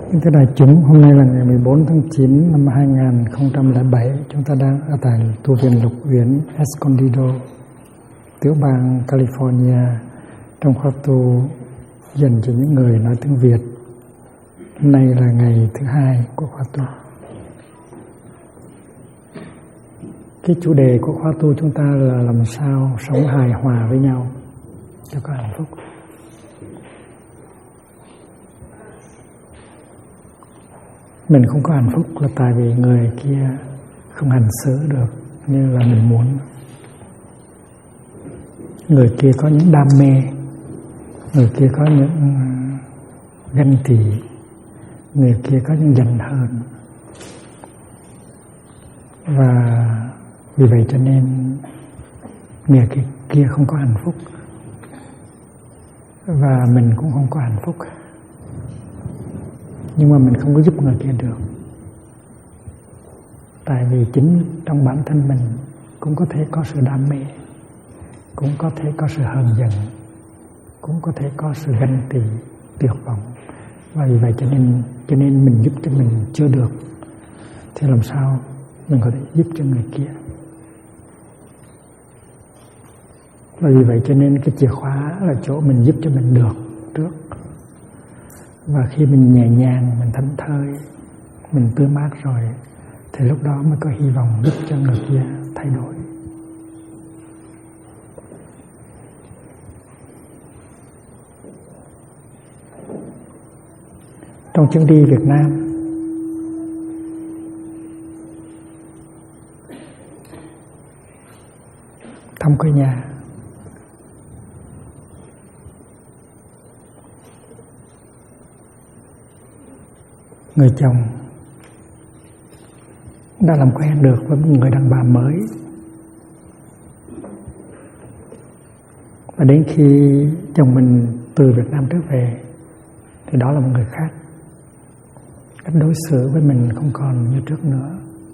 Thưa đại chúng, hôm nay là ngày 14 tháng 9 năm 2007. Chúng ta đang ở tại tu viện Lục Uyển Escondido, tiểu bang California, trong khóa tu dành cho những người nói tiếng Việt. Hôm nay là ngày thứ hai của khóa tu. Cái chủ đề của khóa tu chúng ta là làm sao sống hài hòa với nhau cho có hạnh phúc. Mình không có hạnh phúc là tại vì người kia không hành xử được như là mình muốn. Người kia có những đam mê, người kia có những ganh tị, người kia có những giận hờn. Và vì vậy cho nên người kia không có hạnh phúc và mình cũng không có hạnh phúc. Nhưng mà mình không có giúp người kia được. Tại vì chính trong bản thân mình cũng có thể có sự đam mê, cũng có thể có sự hờn giận, cũng có thể có sự ganh tị, tuyệt vọng. Và vì vậy cho nên mình giúp cho mình chưa được, thì làm sao mình có thể giúp cho người kia. Và vì vậy cho nên cái chìa khóa là chỗ mình giúp cho mình được trước. Và khi mình nhẹ nhàng, mình thảnh thơi, mình tươi mát rồi, thì lúc đó mới có hy vọng giúp cho người kia thay đổi. Trong chuyến đi Việt Nam, thăm quê nhà, người chồng đã làm quen được với một người đàn bà mới. Và đến khi chồng mình từ Việt Nam trở về thì đó là một người khác. Cách đối xử với mình không còn như trước nữa.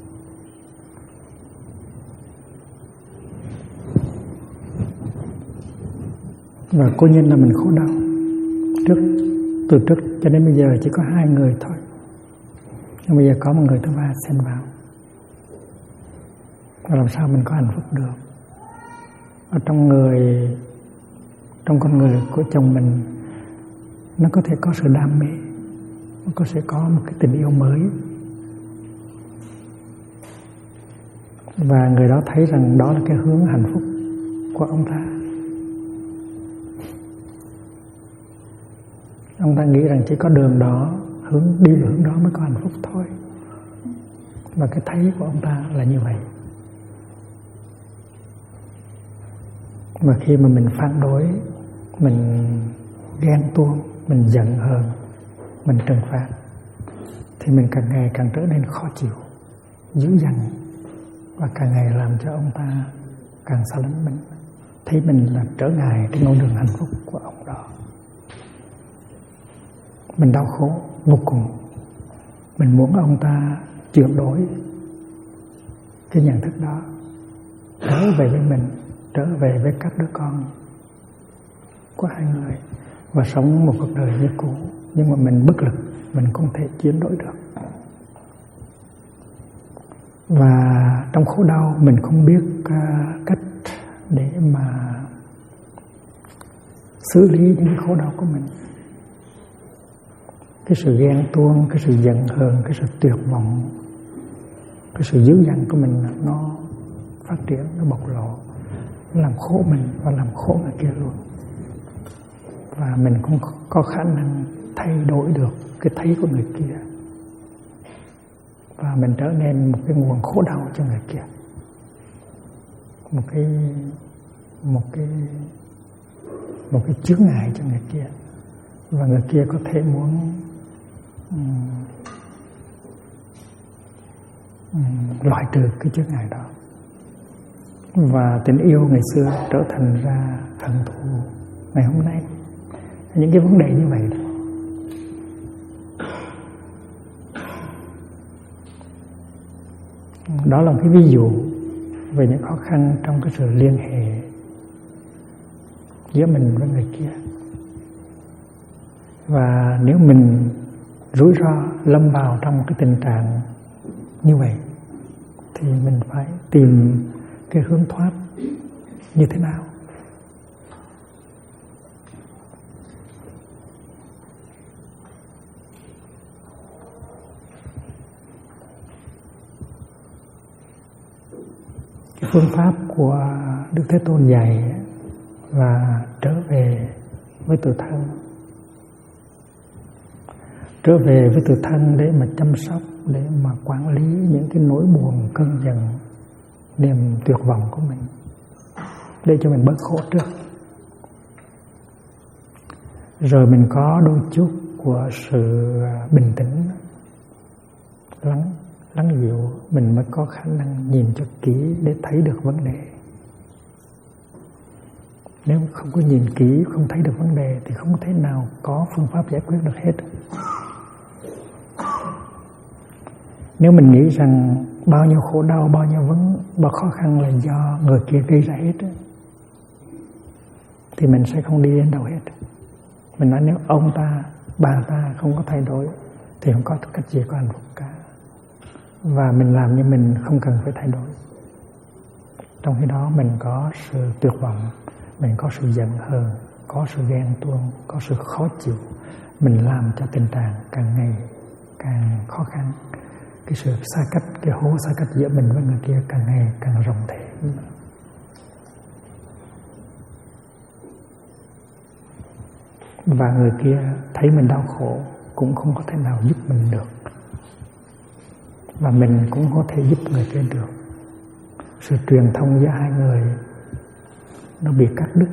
Và cố nhiên là mình khổ đau. Từ trước cho đến bây giờ chỉ có 2 người thôi. Nhưng bây giờ có một người thứ ba xen vào. Và làm sao mình có hạnh phúc được? Ở trong con người của chồng mình, nó có thể có sự đam mê, nó có thể có một cái tình yêu mới. Và người đó thấy rằng đó là cái hướng hạnh phúc của ông ta. Ông ta nghĩ rằng chỉ có đường đó, đi về hướng đó mới có hạnh phúc thôi. Và cái thấy của ông ta là như vậy. Và khi mà mình phản đối, mình ghen tuông, mình giận hờn, mình trừng phạt, thì mình càng ngày càng trở nên khó chịu, dữ dằn, và càng ngày làm cho ông ta càng xa lánh mình, thấy mình là trở ngại trên con đường hạnh phúc của ông đó. Mình đau khổ vô cùng. Mình muốn ông ta chuyển đổi cái nhận thức đó, trở về với mình, trở về với các đứa con của 2 người và sống một cuộc đời như cũ. Nhưng mà mình bất lực, mình không thể chuyển đổi được. Và trong khổ đau mình không biết cách để mà xử lý những cái khổ đau của mình. Cái sự ghen tuông, cái sự giận hờn, cái sự tuyệt vọng, cái sự dữ dằn của mình nó phát triển, nó bộc lộ, nó làm khổ mình và làm khổ người kia luôn. Và mình không có khả năng thay đổi được cái thấy của người kia. Và mình trở nên một cái nguồn khổ đau cho người kia. Một cái chướng ngại cho người kia. Và người kia có thể muốn loại trừ cái chướng ngại đó. Và tình yêu ngày xưa trở thành ra hận thù ngày hôm nay. Những cái vấn đề như vậy đó. Đó là một cái ví dụ về những khó khăn trong cái sự liên hệ giữa mình với người kia. Và nếu mình rủi ro lâm vào trong cái tình trạng như vậy thì mình phải tìm cái hướng thoát như thế nào. Cái phương pháp của Đức Thế Tôn dạy là trở về với tự thân, trở về với tự thân để mà chăm sóc, để mà quản lý những cái nỗi buồn, cơn giận, niềm tuyệt vọng của mình, để cho mình bớt khổ trước. Rồi mình có đôi chút của sự bình tĩnh, lắng dịu, mình mới có khả năng nhìn cho kỹ để thấy được vấn đề. Nếu không có nhìn kỹ, không thấy được vấn đề thì không thể nào có phương pháp giải quyết được hết. Nếu mình nghĩ rằng bao nhiêu khổ đau, bao nhiêu bao khó khăn là do người kia gây ra hết, thì mình sẽ không đi đến đâu hết. Mình nói nếu ông ta, bà ta không có thay đổi thì không có cách gì có hạnh phúc cả. Và mình làm như mình không cần phải thay đổi. Trong khi đó mình có sự tuyệt vọng, mình có sự giận hờn, có sự ghen tuông, có sự khó chịu. Mình làm cho tình trạng càng ngày càng khó khăn. Cái sự xa cách, cái hố xa cách giữa mình với người kia càng ngày càng rộng thêm. Và người kia thấy mình đau khổ cũng không có thể nào giúp mình được. Và mình cũng có thể giúp người kia được. Sự truyền thông giữa hai người nó bị cắt đứt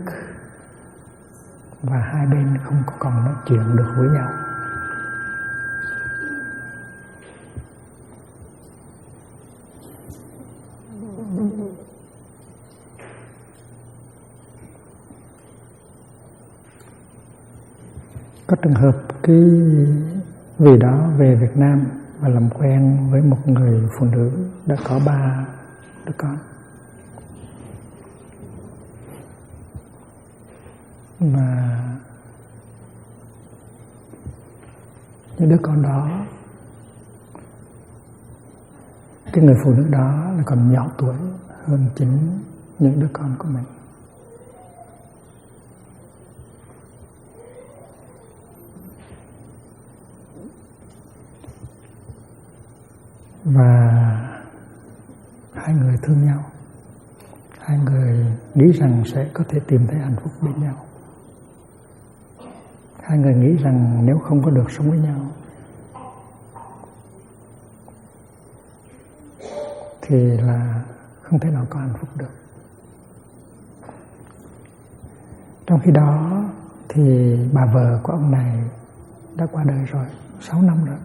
và hai bên không có còn nói chuyện được với nhau. Có trường hợp cái vị đó về Việt Nam và làm quen với một người phụ nữ đã có 3 đứa con. Và những đứa con đó, cái người phụ nữ đó là còn nhỏ tuổi hơn chính những đứa con của mình. Và hai người thương nhau, hai người nghĩ rằng sẽ có thể tìm thấy hạnh phúc bên nhau. Hai người nghĩ rằng nếu không có được sống với nhau thì là không thể nào có hạnh phúc được. Trong khi đó thì bà vợ của ông này đã qua đời rồi, 6 năm rồi.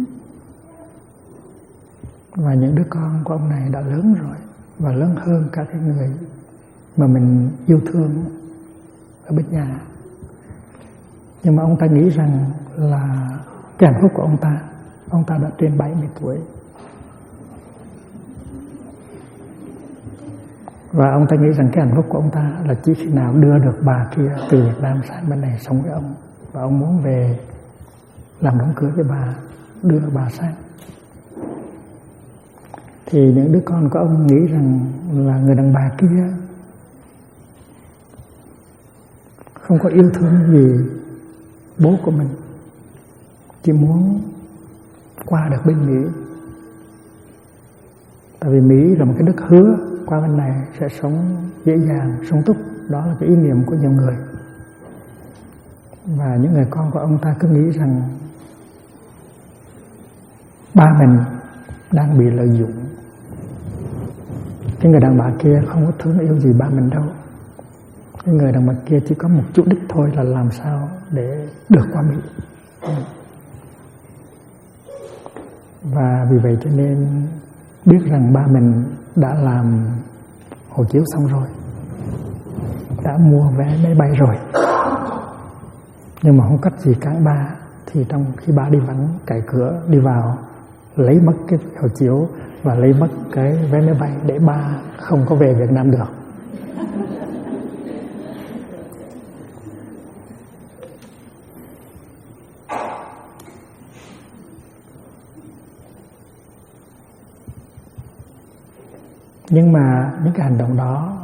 Và những đứa con của ông này đã lớn rồi, và lớn hơn cả cái người mà mình yêu thương ở bên nhà. Nhưng mà ông ta nghĩ rằng là cái hạnh phúc của ông ta đã trên 70 tuổi. Và ông ta nghĩ rằng cái hạnh phúc của ông ta là chỉ khi nào đưa được bà kia từ Việt Nam sang bên này sống với ông. Và ông muốn về làm đám cưới với bà, đưa bà sang. Thì những đứa con của ông nghĩ rằng là người đàn bà kia không có yêu thương gì bố của mình, chỉ muốn qua được bên Mỹ. Tại vì Mỹ là một cái đất hứa qua bên này sẽ sống dễ dàng, sung túc. Đó là cái ý niệm của nhiều người. Và những người con của ông ta cứ nghĩ rằng ba mình đang bị lợi dụng. Cái người đàn bà kia không có thương yêu gì ba mình đâu. Cái người đàn bà kia chỉ có một chút đích thôi là làm sao để được qua Mỹ. Và vì vậy cho nên biết rằng ba mình đã làm hộ chiếu xong rồi, đã mua vé máy bay rồi, nhưng mà không cách gì cản ba. Thì trong khi ba đi vắng, cậy cửa đi vào, lấy mất cái hộ chiếu và lấy mất cái vé máy bay để ba không có về Việt Nam được. Nhưng mà những cái hành động đó,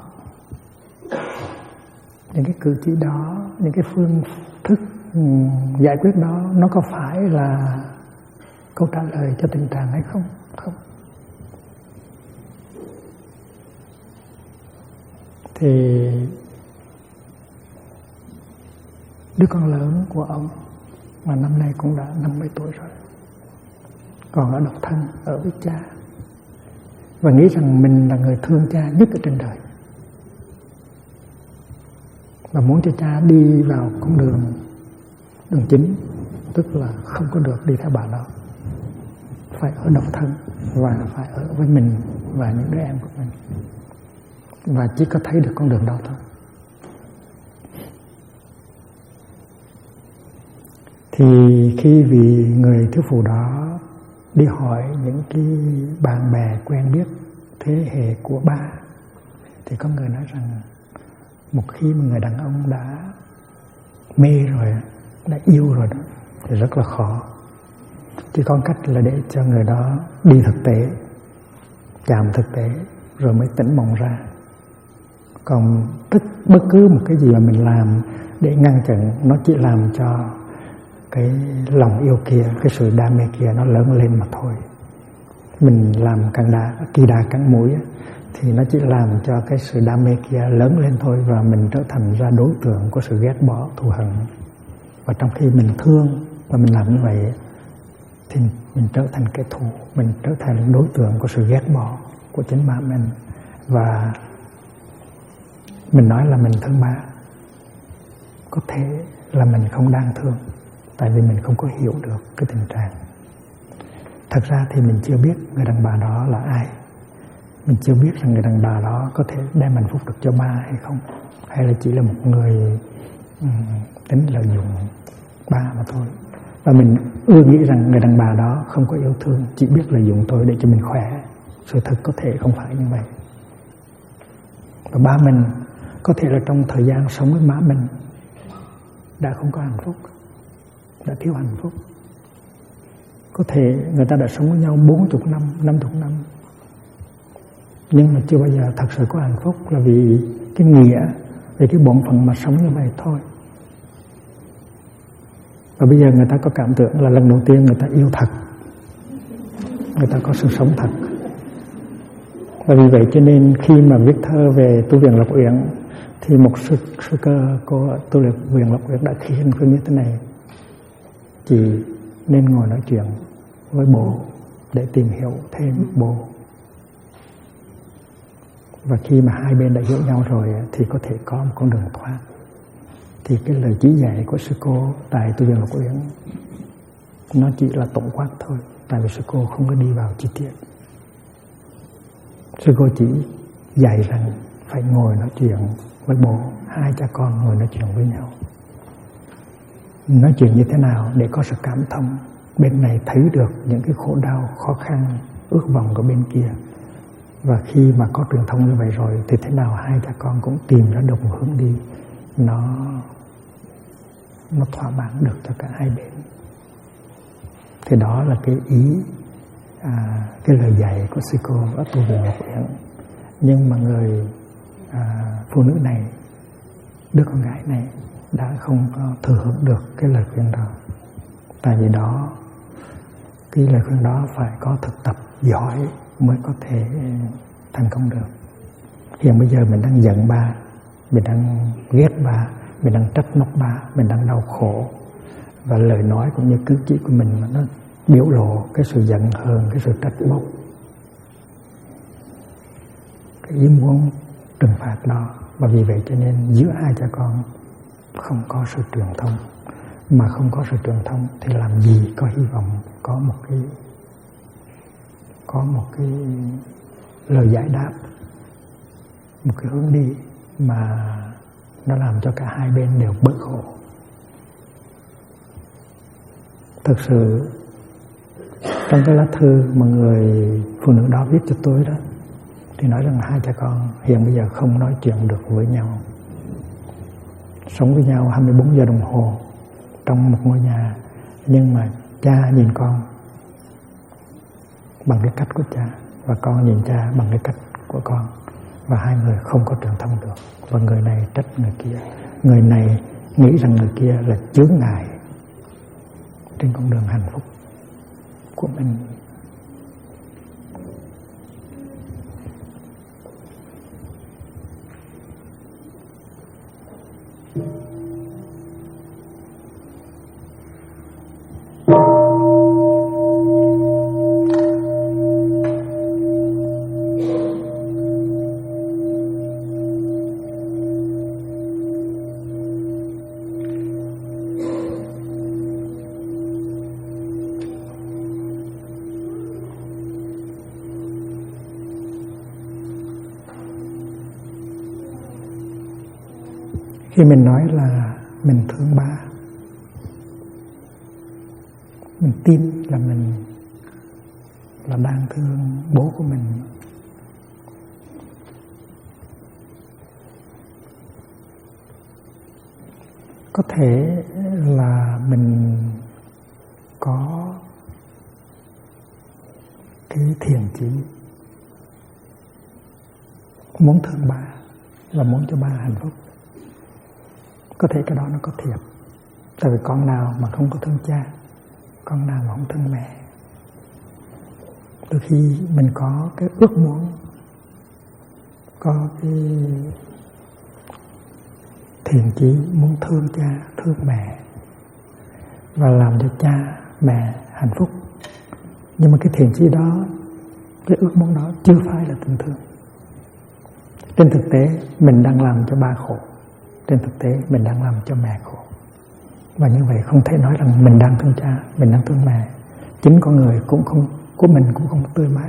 những cái cử chỉ đó, những cái phương thức giải quyết đó, nó có phải là câu trả lời cho tình trạng hay không? Không. Thì đứa con lớn của ông mà năm nay cũng đã 50 tuổi rồi, còn ở độc thân, ở với cha, và nghĩ rằng mình là người thương cha nhất ở trên đời, và muốn cho cha đi vào con đường chính, tức là không có được đi theo bà đó, phải ở độc thân và phải ở với mình và những đứa em của mình, và chỉ có thấy được con đường đó thôi. Thì khi vì người thiếu phụ đó đi hỏi những cái bạn bè quen biết thế hệ của ba, thì có người nói rằng một khi mà người đàn ông đã mê rồi, đã yêu rồi đó, thì rất là khó. Chỉ có cách là để cho người đó đi thực tế, chạm thực tế, rồi mới tỉnh mộng ra. Còn bất cứ một cái gì mà mình làm để ngăn chặn, nó chỉ làm cho cái lòng yêu kia, cái sự đam mê kia nó lớn lên mà thôi. Mình làm kỳ đà cắn mũi thì nó chỉ làm cho cái sự đam mê kia lớn lên thôi, và mình trở thành ra đối tượng của sự ghét bỏ, thù hận. Và trong khi mình thương và mình làm như vậy thì mình trở thành kẻ thù, mình trở thành đối tượng của sự ghét bỏ của chính ba mình. Và mình nói là mình thương ba, có thể là mình không đang thương, tại vì mình không có hiểu được cái tình trạng. Thật ra thì mình chưa biết người đàn bà đó là ai, mình chưa biết rằng người đàn bà đó có thể đem hạnh phúc được cho ba hay không, hay là chỉ là một người tính lợi dụng ba mà thôi. Và mình ưa nghĩ rằng người đàn bà đó không có yêu thương, chỉ biết lợi dụng tôi để cho mình khỏe. Sự thật có thể không phải như vậy. Và ba mình có thể là trong thời gian sống với má mình đã không có hạnh phúc, đã thiếu hạnh phúc. Có thể người ta đã sống với nhau 40 năm, 50 năm, nhưng mà chưa bao giờ thật sự có hạnh phúc, là vì cái nghĩa, vì cái bổn phận mà sống như vậy thôi. Và bây giờ người ta có cảm tưởng là lần đầu tiên người ta yêu thật, người ta có sự sống thật. Và vì vậy cho nên khi mà viết thơ về tu viện Lộc Uyển, thì một sư cơ của tu viện Lộc Uyển đã khuyên như thế này: chị nên ngồi nói chuyện với bố để tìm hiểu thêm bố. Và khi mà hai bên đã hiểu nhau rồi thì có thể có một con đường thoát. Thì cái lời chỉ dạy của sư cô tại tu viện Lộc Uyển nó chỉ là tổng quát thôi, tại vì sư cô không có đi vào chi tiết. Sư cô chỉ dạy rằng phải ngồi nói chuyện với bố, hai cha con ngồi nói chuyện với nhau. Nói chuyện như thế nào để có sự cảm thông, bên này thấy được những cái khổ đau, khó khăn, ước vọng của bên kia. Và khi mà có truyền thông như vậy rồi thì thế nào hai cha con cũng tìm ra được một hướng đi nó thỏa mãn được cho cả hai bên. Thì đó là cái ý, cái lời dạy của sư cô ở tu viện Lộc Uyển. Nhưng mà người phụ nữ này, đứa con gái này đã không có thừa hưởng được cái lời khuyên đó. Tại vì đó, cái lời khuyên đó phải có thực tập giỏi mới có thể thành công được. Hiện bây giờ mình đang giận ba, mình đang ghét ba, mình đang trách móc ba, mình đang đau khổ, và lời nói cũng như cử chỉ của mình nó biểu lộ cái sự giận hờn, cái sự trách móc, cái ý muốn trừng phạt đó. Và vì vậy cho nên giữa hai cha con không có sự truyền thông. Mà không có sự truyền thông thì làm gì có hy vọng có một cái lời giải đáp, một cái hướng đi mà nó làm cho cả hai bên đều bớt khổ. Thực sự trong cái lá thư mà người phụ nữ đó viết cho tôi đó, thì nói rằng hai cha con hiện bây giờ không nói chuyện được với nhau, sống với nhau 24 giờ đồng hồ trong một ngôi nhà, nhưng mà cha nhìn con bằng cái cách của cha và con nhìn cha bằng cái cách của con, và hai người không có truyền thông được, và người này trách người kia, người này nghĩ rằng người kia là chướng ngại trên con đường hạnh phúc của mình. Khi mình nói là mình thương ba, mình tin là mình là đang thương bố của mình. Có thể là mình có cái thiện chí muốn thương ba và muốn cho ba hạnh phúc. Có thể cái đó nó có thiệt. Tại vì con nào mà không có thương cha, con nào mà không thương mẹ. Đôi khi mình có cái ước muốn, có cái thiện chí muốn thương cha, thương mẹ và làm cho cha, mẹ hạnh phúc. Nhưng mà cái thiện chí đó, cái ước muốn đó chưa phải là tình thương. Trên thực tế mình đang làm cho ba khổ, trên thực tế mình đang làm cho mẹ khổ. Và như vậy không thể nói rằng mình đang thương cha, mình đang thương mẹ. Chính con người cũng không, của mình cũng không tươi mát.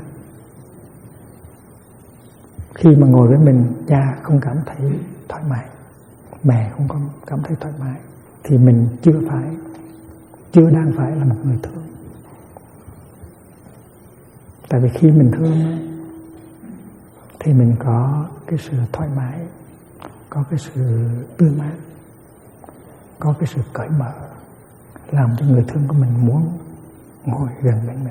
Khi mà ngồi với mình, cha không cảm thấy thoải mái, mẹ không có cảm thấy thoải mái, thì mình chưa đang phải là một người thương. Tại vì khi mình thương thì mình có cái sự thoải mái, có cái sự tươi mát, có cái sự cởi mở, làm cho người thương của mình muốn ngồi gần bên mình.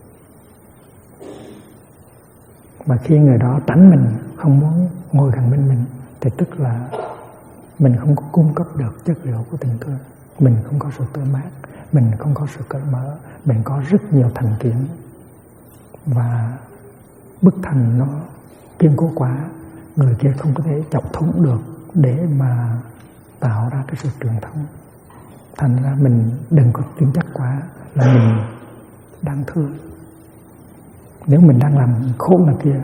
Mà khi người đó tránh mình, không muốn ngồi gần bên mình, thì tức là mình không có cung cấp được chất liệu của tình thương. Mình không có sự tươi mát, mình không có sự cởi mở, mình có rất nhiều thành kiến. Và bức thành nó kiên cố quá, người kia không có thể chọc thủng được để mà tạo ra cái sự truyền thông. Thành ra mình đừng có tin chắc quá là mình đang thương. Nếu mình đang làm khổ người kia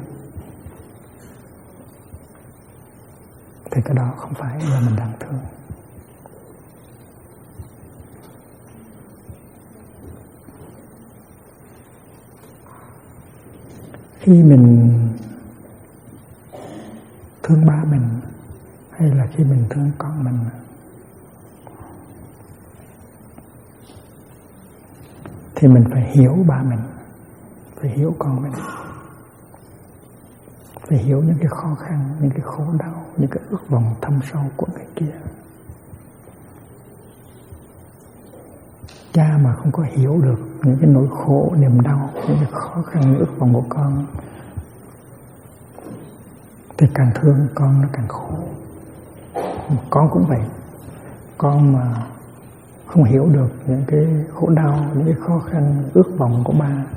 thì cái đó không phải là mình đang thương. Khi mình thương ba mình hay là khi mình thương con mình, thì mình phải hiểu ba mình, phải hiểu con mình, phải hiểu những cái khó khăn, những cái khổ đau, những cái ước vọng thâm sâu của người kia. Cha mà không có hiểu được những cái nỗi khổ, niềm đau, những cái khó khăn, những ước vọng của con, thì càng thương con nó càng khổ. Con cũng vậy. Con mà không hiểu được những cái khổ đau, những cái khó khăn, ước vọng của ba,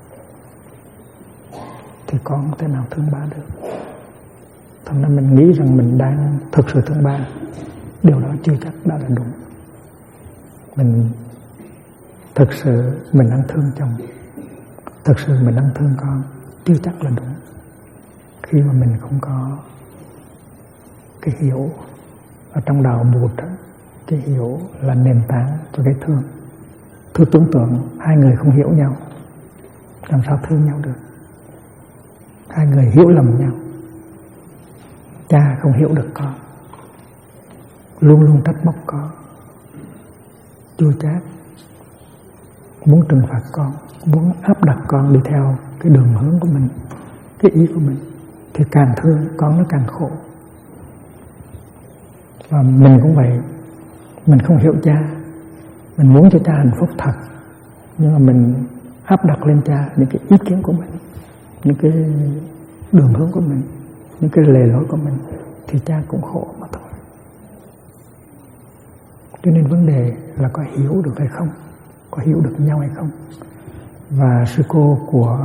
thì con không thể nào thương ba được. Thành ra mình nghĩ rằng mình đang thực sự thương ba, điều đó chưa chắc đã là đúng. Mình thực sự mình đang thương chồng, thực sự mình đang thương con, chưa chắc là đúng. Khi mà mình không có cái hiểu ở trong đạo Bụt đó, cái hiểu là nền tảng cho cái thương. Thử tưởng tượng hai người không hiểu nhau, làm sao thương nhau được? Hai người hiểu lầm nhau. Cha không hiểu được con, luôn luôn trách móc con, chua chát, muốn trừng phạt con, muốn áp đặt con đi theo cái đường hướng của mình, cái ý của mình, thì càng thương con nó càng khổ. Và mình cũng vậy, mình không hiểu cha, mình muốn cho cha hạnh phúc thật, nhưng mà mình áp đặt lên cha những cái ý kiến của mình, những cái đường hướng của mình, những cái lề lối của mình, thì cha cũng khổ mà thôi. Cho nên vấn đề là có hiểu được hay không, có hiểu được nhau hay không. Và sư cô của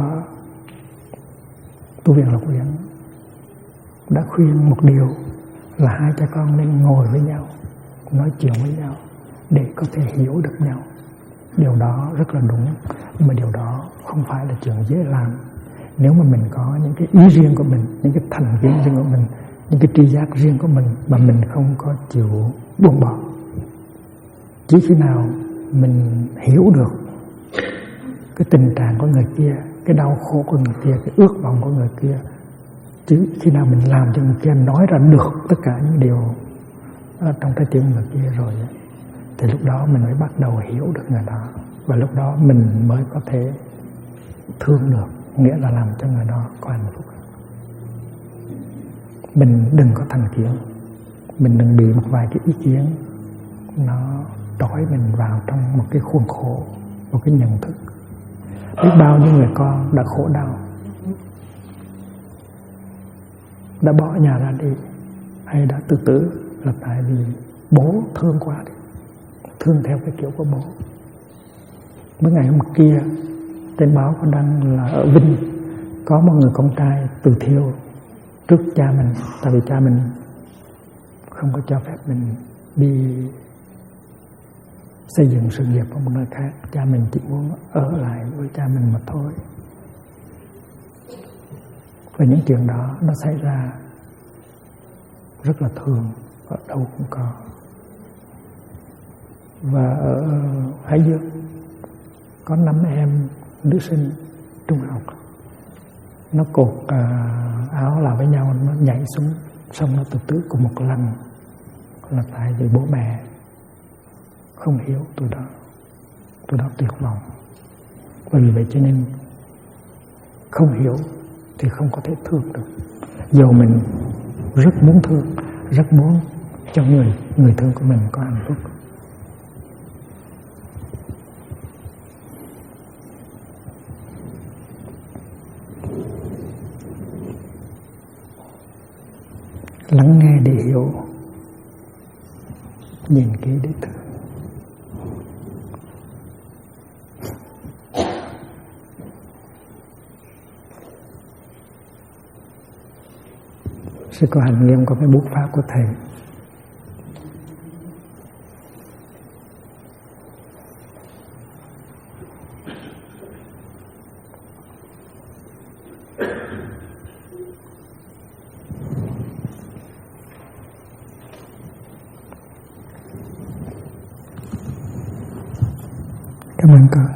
tu viện Lộc Uyển đã khuyên một điều là hai cha con nên ngồi với nhau, nói chuyện với nhau để có thể hiểu được nhau. Điều đó rất là đúng, nhưng mà điều đó không phải là chuyện dễ làm. Nếu mà mình có những cái ý riêng của mình, những cái thành kiến riêng của mình, những cái tri giác riêng của mình mà mình không có chịu buông bỏ. Chỉ khi nào mình hiểu được cái tình trạng của người kia, cái đau khổ của người kia, cái ước vọng của người kia, chứ khi nào mình làm cho người kia nói ra được tất cả những điều trong trái tim người kia rồi, thì lúc đó mình mới bắt đầu hiểu được người đó. Và lúc đó mình mới có thể thương được, nghĩa là làm cho người đó có hạnh phúc. Mình đừng có thành kiến, mình đừng bị một vài cái ý kiến nó trói mình vào trong một cái khuôn khổ, một cái nhận thức. Biết bao nhiêu người con đã khổ đau, đã bỏ nhà ra đi, hay đã tự tử là tại vì bố thương quá đi, thương theo cái kiểu của bố. Mấy ngày hôm kia trên báo có đăng là ở Vinh có một người con trai tự thiêu trước cha mình, tại vì cha mình không có cho phép mình đi xây dựng sự nghiệp ở một nơi khác. Cha mình chỉ muốn ở lại với cha mình mà thôi. Và những chuyện đó nó xảy ra rất là thường, ở đâu cũng có. Và ở Hải Dương có 5 em nữ sinh trung học, nó cột áo lại với nhau, nó nhảy xuống sông, nó tự tử cùng một lần, là tại vì bố mẹ không hiểu tụi đó tuyệt vọng. Và vì vậy cho nên không hiểu thì không có thể thương được. Dù mình rất muốn thương, rất muốn cho người thương của mình có hạnh phúc. Lắng nghe để hiểu, nhìn kỹ để thương. Sư cô Hạnh Nghiêm có cái bút pháp của thầy. Cảm ơn con.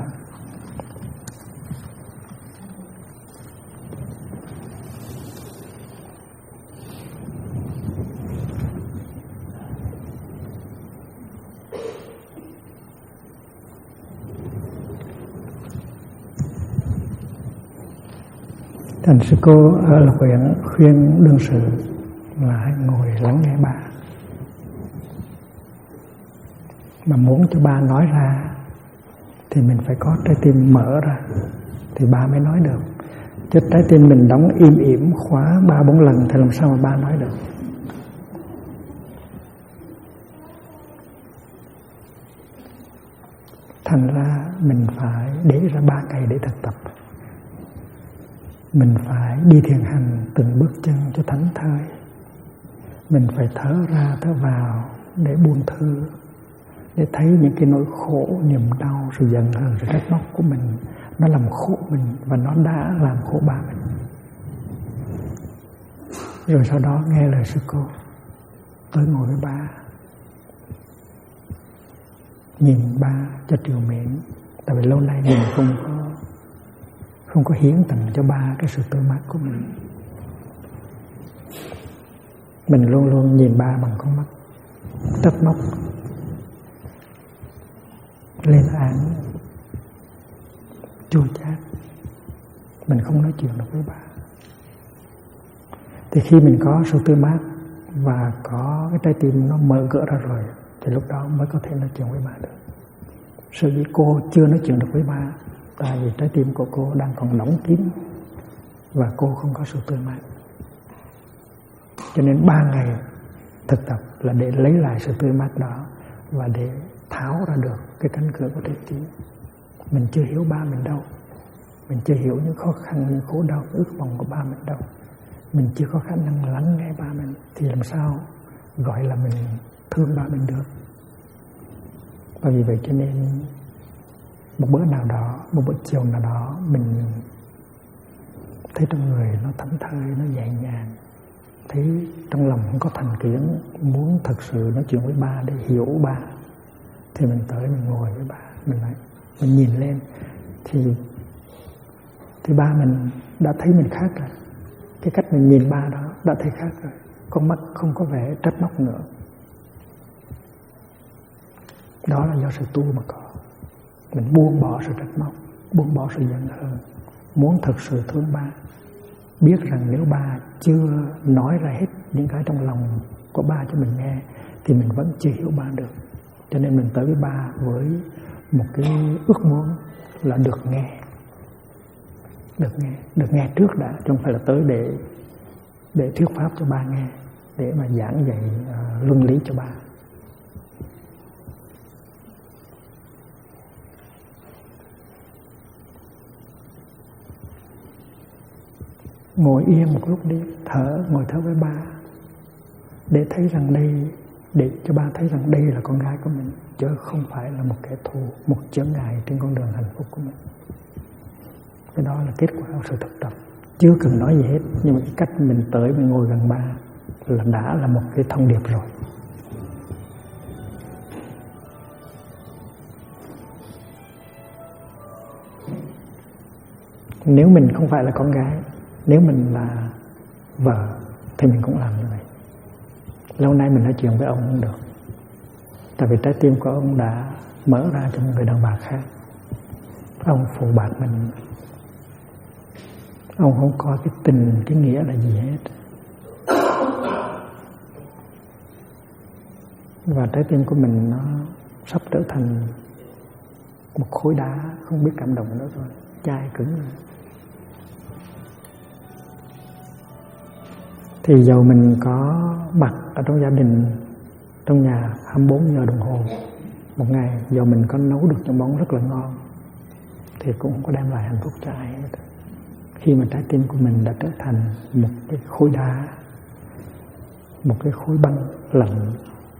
Thành sư cô ở Lộc Uyển khuyên đương sự là hãy ngồi lắng nghe ba. Mà muốn cho ba nói ra thì mình phải có trái tim mở ra thì ba mới nói được. Chứ trái tim mình đóng im ỉm khóa 3-4 lần thì làm sao mà ba nói được. Thành ra mình phải để ra 3 ngày để thực tập. Mình phải đi thiền hành từng bước chân cho thảnh thơi. Mình phải thở ra thở vào để buông thư, để thấy những cái nỗi khổ, niềm đau, sự giận hờn, sự trách móc của mình nó làm khổ mình và nó đã làm khổ ba mình. Rồi sau đó nghe lời sư cô, tới ngồi với ba, nhìn ba cho triều mến. Tại vì lâu nay mình không có hiến tặng cho ba cái sự tươi mát của mình. Mình luôn luôn nhìn ba bằng con mắt trách móc, lên án, chua chát. Mình không nói chuyện được với ba. Thì khi mình có sự tươi mát và có cái trái tim nó mở cửa ra rồi thì lúc đó mới có thể nói chuyện với ba được. Sở dĩ cô chưa nói chuyện được với ba tại vì trái tim của cô đang còn đóng kín, và cô không có sự tươi mát. Cho nên 3 ngày thực tập là để lấy lại sự tươi mát đó và để tháo ra được cái cánh cửa của tri kiến. Mình chưa hiểu ba mình đâu, mình chưa hiểu những khó khăn, những khổ đau, ước vọng của ba mình đâu, mình chưa có khả năng lắng nghe ba mình thì làm sao gọi là mình thương ba mình được. Và vì vậy cho nên một bữa nào đó, một buổi chiều nào đó, mình thấy trong người nó thảnh thơi, nó nhẹ nhàng, thấy trong lòng không có thành kiến, muốn thật sự nói chuyện với ba để hiểu ba, thì mình tới mình ngồi với ba, mình nhìn lên thì ba mình đã thấy mình khác rồi. Cái cách mình nhìn ba đó đã thấy khác rồi, con mắt không có vẻ trách móc nữa. Đó là do sự tu mà có. Mình buông bỏ sự trách móc, buông bỏ sự giận hờn, muốn thật sự thương ba, biết rằng nếu ba chưa nói ra hết những cái trong lòng của ba cho mình nghe thì mình vẫn chưa hiểu ba được. Cho nên mình tới với ba với một cái ước muốn là được nghe trước đã, chứ không phải là tới để thuyết pháp cho ba nghe, để mà giảng dạy luân lý cho ba. Ngồi yên một lúc đi, ngồi thở với ba, để thấy rằng đây, để cho ba thấy rằng đây là con gái của mình, chứ không phải là một kẻ thù, một chướng ngại trên con đường hạnh phúc của mình. Cái đó là kết quả của sự thực tập, chưa cần nói gì hết, nhưng mà cái cách mình tới mình ngồi gần ba là đã là một cái thông điệp rồi. Nếu mình không phải là con gái, nếu mình là vợ thì mình cũng làm như vậy. Lâu nay mình nói chuyện với ông không được, tại vì trái tim của ông đã mở ra cho một người đàn bà khác. Ông phụ bạc mình, ông không có cái tình, cái nghĩa là gì hết. Và trái tim của mình nó sắp trở thành một khối đá không biết cảm động nữa rồi, chai cứng rồi. Thì dầu mình có mặt ở trong gia đình, trong nhà 24 giờ đồng hồ một ngày, dầu mình có nấu được những món rất là ngon thì cũng không có đem lại hạnh phúc cho ai hết. Khi mà trái tim của mình đã trở thành một cái khối đá, một cái khối băng lạnh,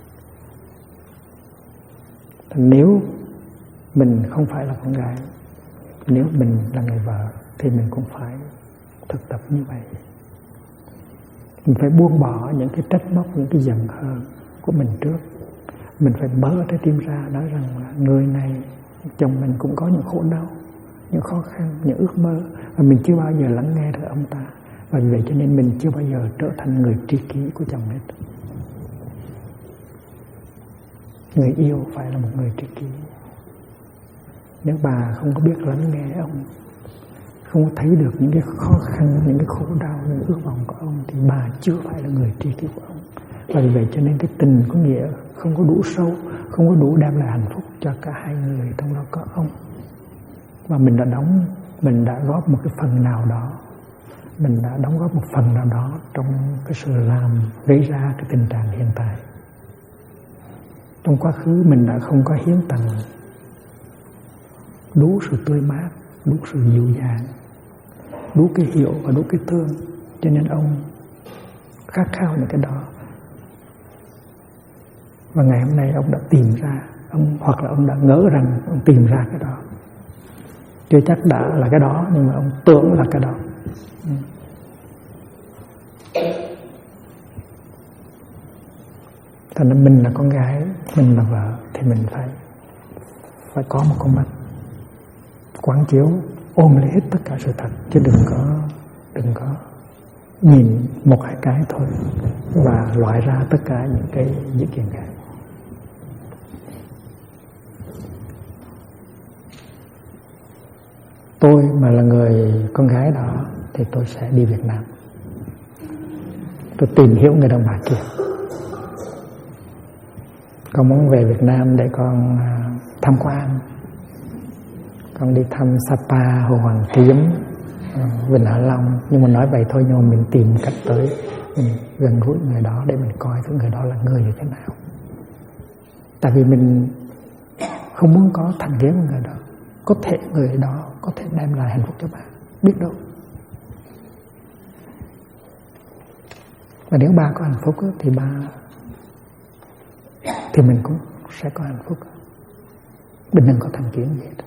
thì nếu mình không phải là con gái, nếu mình là người vợ thì mình cũng phải thực tập như vậy. Mình phải buông bỏ những cái trách móc, những cái giận hờn của mình trước. Mình phải mở trái tim ra, nói rằng là người này, chồng mình cũng có những khổ đau, những khó khăn, những ước mơ, và mình chưa bao giờ lắng nghe được ông ta. Và vì vậy cho nên mình chưa bao giờ trở thành người tri kỷ của chồng hết. Người yêu phải là một người tri kỷ. Nếu bà không có biết lắng nghe ông, không có thấy được những cái khó khăn, những cái khổ đau, những ước vọng của ông, thì bà chưa phải là người tri kỷ của ông. Và vì vậy cho nên cái tình có nghĩa không có đủ sâu, không có đủ đem lại hạnh phúc cho cả hai người, trong đó có ông. Và mình đã góp một cái phần nào đó, mình đã đóng góp một phần nào đó trong cái sự làm gây ra cái tình trạng hiện tại. Trong quá khứ mình đã không có hiến tặng đủ sự tươi mát, đủ sự dịu dàng, đủ cái hiểu và đủ cái thương, cho nên ông khát khao những cái đó. Và ngày hôm nay ông đã tìm ra, hoặc là ông đã ngỡ rằng ông tìm ra cái đó. Chưa chắc đã là cái đó, nhưng mà ông tưởng là cái đó. Thành ra mình là con gái, mình là vợ thì mình phải có một con mắt quán chiếu, ôm lấy hết tất cả sự thật, chứ đừng có nhìn một hai cái thôi và loại ra tất cả những cái dữ kiện khác. Tôi mà là người con gái đó thì tôi sẽ đi Việt Nam, tôi tìm hiểu người đàn bà kia. Con muốn về Việt Nam để con tham quan, con đi thăm Sapa, Hồ Hoàn Kiếm, Vịnh Hạ Long, nhưng mà nói vậy thôi, nhưng mà mình tìm cách tới mình gần gũi người đó để mình coi cái người đó là người như thế nào. Tại vì mình không muốn có thành kiến với người đó. Có thể người đó có thể đem lại hạnh phúc cho bạn, biết đâu. Và nếu ba có hạnh phúc thì thì mình cũng sẽ có hạnh phúc. Mình đừng có thành kiến gì hết.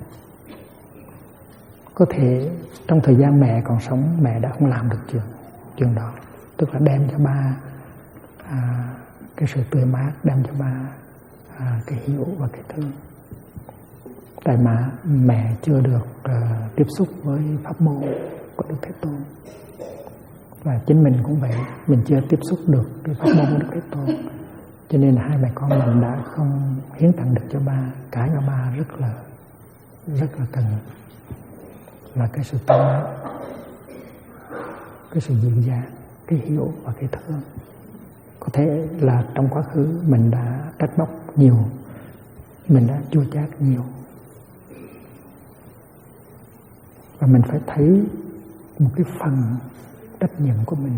Có thể trong thời gian mẹ còn sống, mẹ đã không làm được chuyện đó, tức là đem cho ba cái sự tươi mát, đem cho ba cái hiểu và cái thương. Tại mà mẹ chưa được tiếp xúc với pháp môn của Đức Thế Tôn, và chính mình cũng vậy, mình chưa tiếp xúc được cái pháp môn của Đức Thế Tôn, cho nên hai mẹ con mình đã không hiến tặng được cho ba cái mà ba rất là cần, là cái sự tươi mát, cái sự dịu dàng, cái hiểu và cái thương. Có thể là trong quá khứ mình đã trách móc nhiều, mình đã chua chát nhiều, và mình phải thấy một cái phần trách nhiệm của mình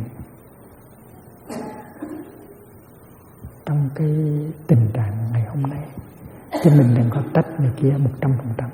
trong cái tình trạng ngày hôm nay, chứ mình đừng có trách người kia 100%.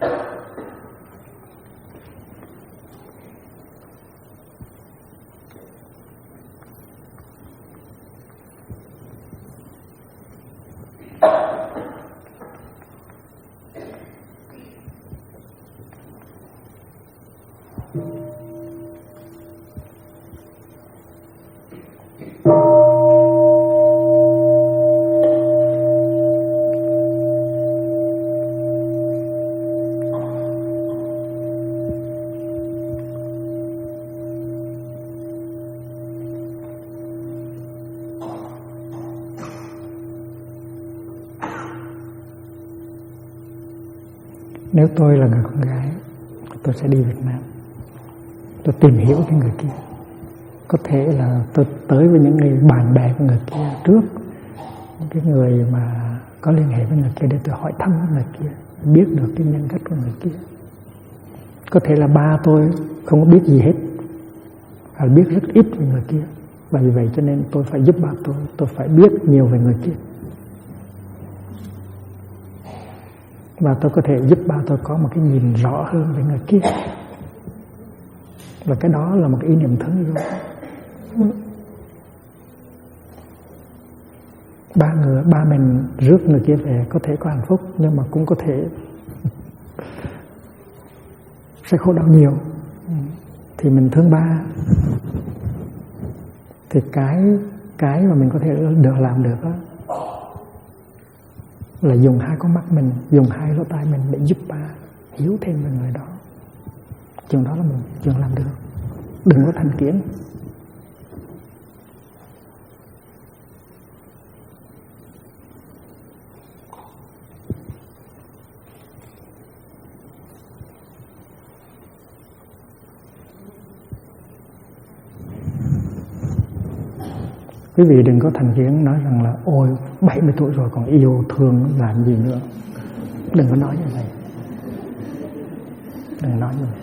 Nếu tôi là người con gái, tôi sẽ đi Việt Nam, tôi tìm hiểu cái người kia. Có thể là tôi tới với những người bạn bè của người kia trước, cái người mà có liên hệ với người kia, để tôi hỏi thăm người kia, biết được cái nhân cách của người kia. Có thể là ba tôi không có biết gì hết, hay biết rất ít về người kia, và vì vậy cho nên tôi phải giúp ba tôi phải biết nhiều về người kia. Và tôi có thể giúp ba tôi có một cái nhìn rõ hơn về người kia. Và cái đó là một cái ý niệm thương yêu. Ba mình rước người kia về có thể có hạnh phúc, nhưng mà cũng có thể sẽ khổ đau nhiều. Thì mình thương ba. Thì cái mà mình có thể được làm được đó là dùng hai con mắt mình, dùng hai lỗ tai mình để giúp ba hiểu thêm về người đó. Chuyện đó là mình chuyện làm được. Đừng có thành kiến. Quý vị đừng có thành kiến nói rằng là ôi 70 tuổi rồi còn yêu thương làm gì nữa. Đừng có nói như vậy. Đừng nói như vậy.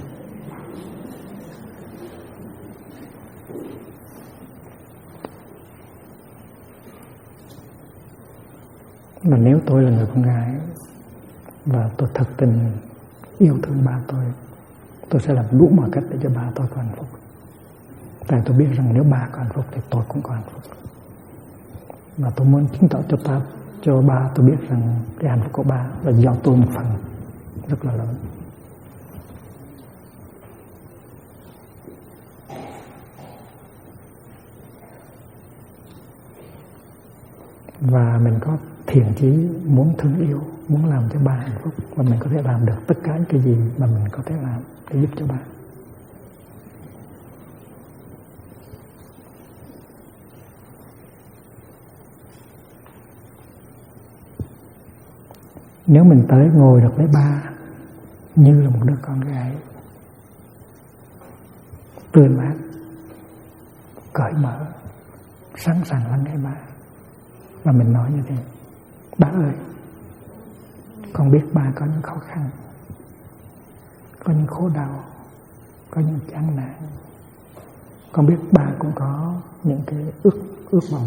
Mà nếu tôi là người con gái và tôi thật tình yêu thương ba tôi sẽ làm đủ mọi cách để cho ba tôi có hạnh phúc. Tại tôi biết rằng nếu ba có hạnh phúc thì tôi cũng có hạnh phúc. Và tôi muốn chứng tỏ cho ba tôi biết rằng cái hạnh phúc của ba là do tôi một phần rất là lớn. Và mình có thiện chí muốn thương yêu, muốn làm cho ba hạnh phúc, và mình có thể làm được tất cả cái gì mà mình có thể làm để giúp cho ba. Nếu mình tới ngồi được với ba như là một đứa con gái tươi mát, cởi mở, sẵn sàng lắng nghe ba, và mình nói như thế: ba ơi, con biết ba có những khó khăn, có những khổ đau, có những chán nản. Con biết ba cũng có những cái ước vọng,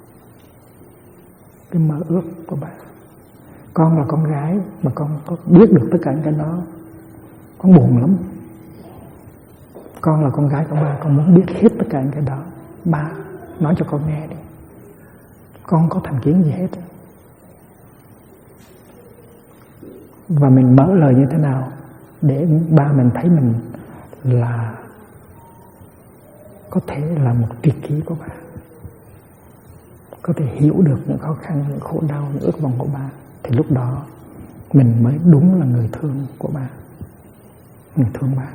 cái mơ ước của ba. Con là con gái mà con có biết được tất cả những cái đó, con buồn lắm. Con là con gái của ba, con muốn biết hết tất cả những cái đó. Ba nói cho con nghe đi, con có thành kiến gì hết. Và mình mở lời như thế nào để ba mình thấy mình là có thể là một tri kỷ của ba, có thể hiểu được những khó khăn, những khổ đau, những ước vọng của ba, thì lúc đó mình mới đúng là người thương của ba, người thương ba.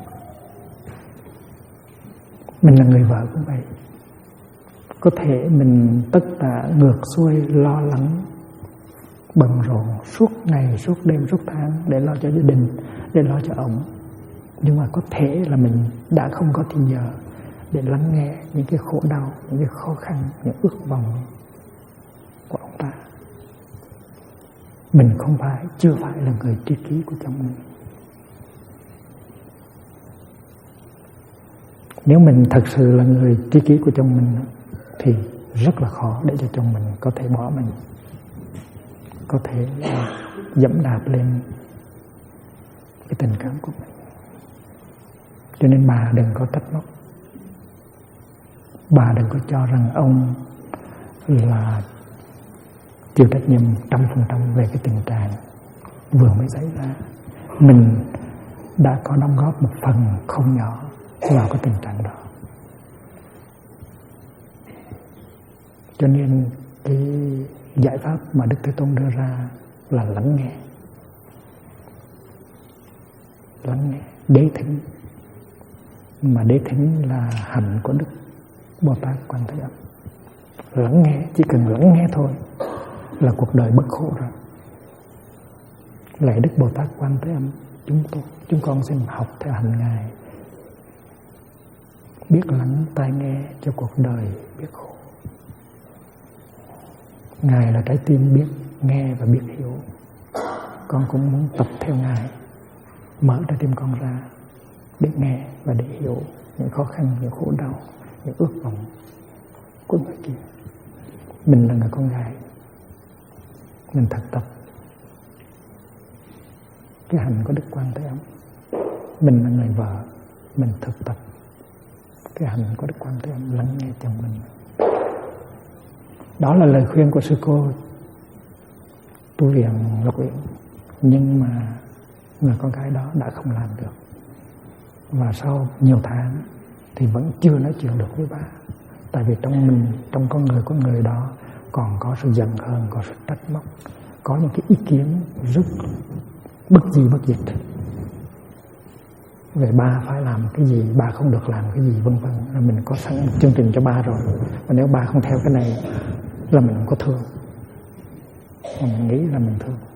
Mình là người vợ cũng vậy. Có thể mình tất cả ngược xuôi, lo lắng, bận rộn suốt ngày, suốt đêm, suốt tháng để lo cho gia đình, để lo cho ông. Nhưng mà có thể là mình đã không có thì giờ để lắng nghe những cái khổ đau, những cái khó khăn, những ước vọng của ông ta. Mình chưa phải là người tri kỷ của chồng mình. Nếu mình thật sự là người tri kỷ của chồng mình thì rất là khó để cho chồng mình có thể bỏ mình, có thể dẫm đạp lên cái tình cảm của mình. Cho nên bà đừng có trách móc. Bà đừng có cho rằng ông là chịu trách nhiệm 100% về cái tình trạng vừa mới xảy ra. Mình đã có đóng góp một phần không nhỏ vào cái tình trạng đó. Cho nên cái giải pháp mà Đức Thế Tôn đưa ra là lắng nghe. Lắng nghe, đế thính. Mà đế thính là hạnh của Đức Bồ Tát Quan Thế Âm. Lắng nghe, chỉ cần lắng nghe thôi là cuộc đời bất khổ rồi. Lạy Đức Bồ Tát Quan Thế Âm, chúng con xin học theo hạnh Ngài, biết lắng tai nghe cho cuộc đời biết khổ. Ngài là trái tim biết nghe và biết hiểu. Con cũng muốn tập theo Ngài, mở trái tim con ra để nghe và để hiểu những khó khăn, những khổ đau, những ước vọng của người kia. Mình là người con gái, mình thực tập cái hành của Đức Quan Thế Âm. Mình là người vợ, mình thực tập cái hành của Đức Quan Thế Âm, lắng nghe chồng mình. Đó là lời khuyên của sư cô tu viện Lộc Uyển. Nhưng mà người con gái đó đã không làm được. Và sau nhiều tháng thì vẫn chưa nói chuyện được với bà. Tại vì trong mình, trong con người của người đó còn có sự giận hờn, có sự trách móc, có những cái ý kiến rất bất di bất dịch về ba phải làm cái gì, ba không được làm cái gì, vân vân. Mình có sẵn chương trình cho ba rồi, và nếu ba không theo cái này là mình không có thương, mình nghĩ là mình thương.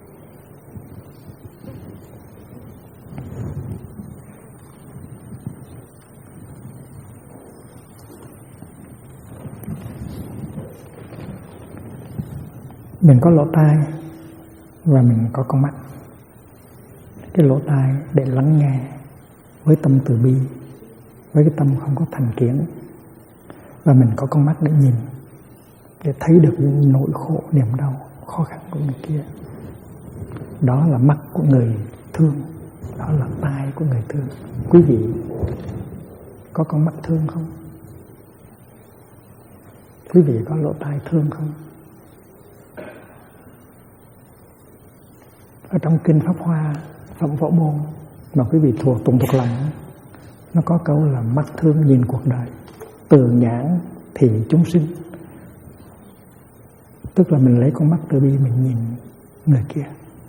Mình có lỗ tai và mình có con mắt. Cái lỗ tai để lắng nghe với tâm từ bi, với cái tâm không có thành kiến. Và mình có con mắt để nhìn, để thấy được những nỗi khổ, niềm đau, khó khăn của người kia. Đó là mắt của người thương, đó là tai của người thương. Quý vị có con mắt thương không? Quý vị có lỗ tai thương không? Ở trong kinh Pháp Hoa, Phẩm Phổ Môn mà quý vị tụng thuộc lòng, nó có câu là mắt thương nhìn cuộc đời, tường nhãn thì chúng sinh. Tức là mình lấy con mắt từ bi mình nhìn người kia.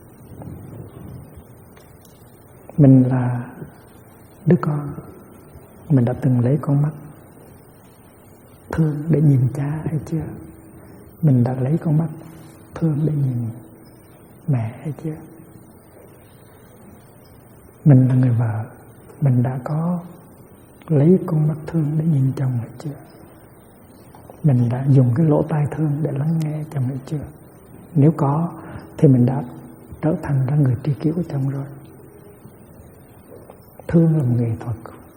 Mình là đứa con, mình đã từng lấy con mắt thương để nhìn cha hay chưa? Mình đã lấy con mắt thương để nhìn mẹ hay chưa? Mình là người vợ, mình đã có lấy con mắt thương để nhìn chồng hay chưa? Mình đã dùng cái lỗ tai thương để lắng nghe chồng hay chưa? Nếu có thì mình đã trở thành ra người tri kỷ của chồng rồi. thương là một nghệ thuật,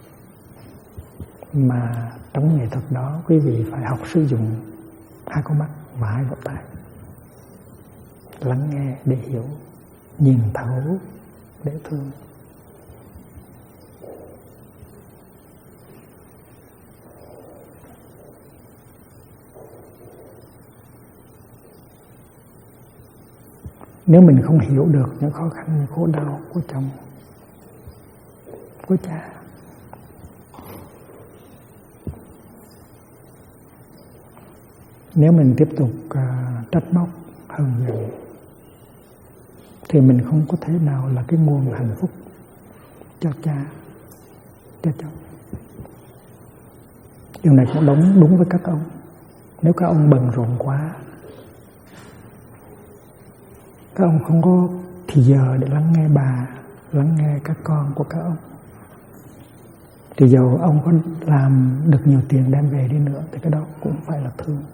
mà trong nghệ thuật đó quý vị phải học sử dụng hai con mắt và hai lỗ tai, lắng nghe để hiểu, nhìn thấu để thương. Nếu mình không hiểu được những khó khăn, những khổ đau của chồng, của cha, nếu mình tiếp tục trách móc, hờn giận, thì mình không có thể nào là cái nguồn hạnh phúc cho cha, cho chồng. Điều này cũng đúng với các ông. Nếu các ông bận rộn quá, các ông không có thì giờ để lắng nghe bà, lắng nghe các con của các ông, thì dầu ông có làm được nhiều tiền đem về đi nữa thì cái đó cũng phải là thương.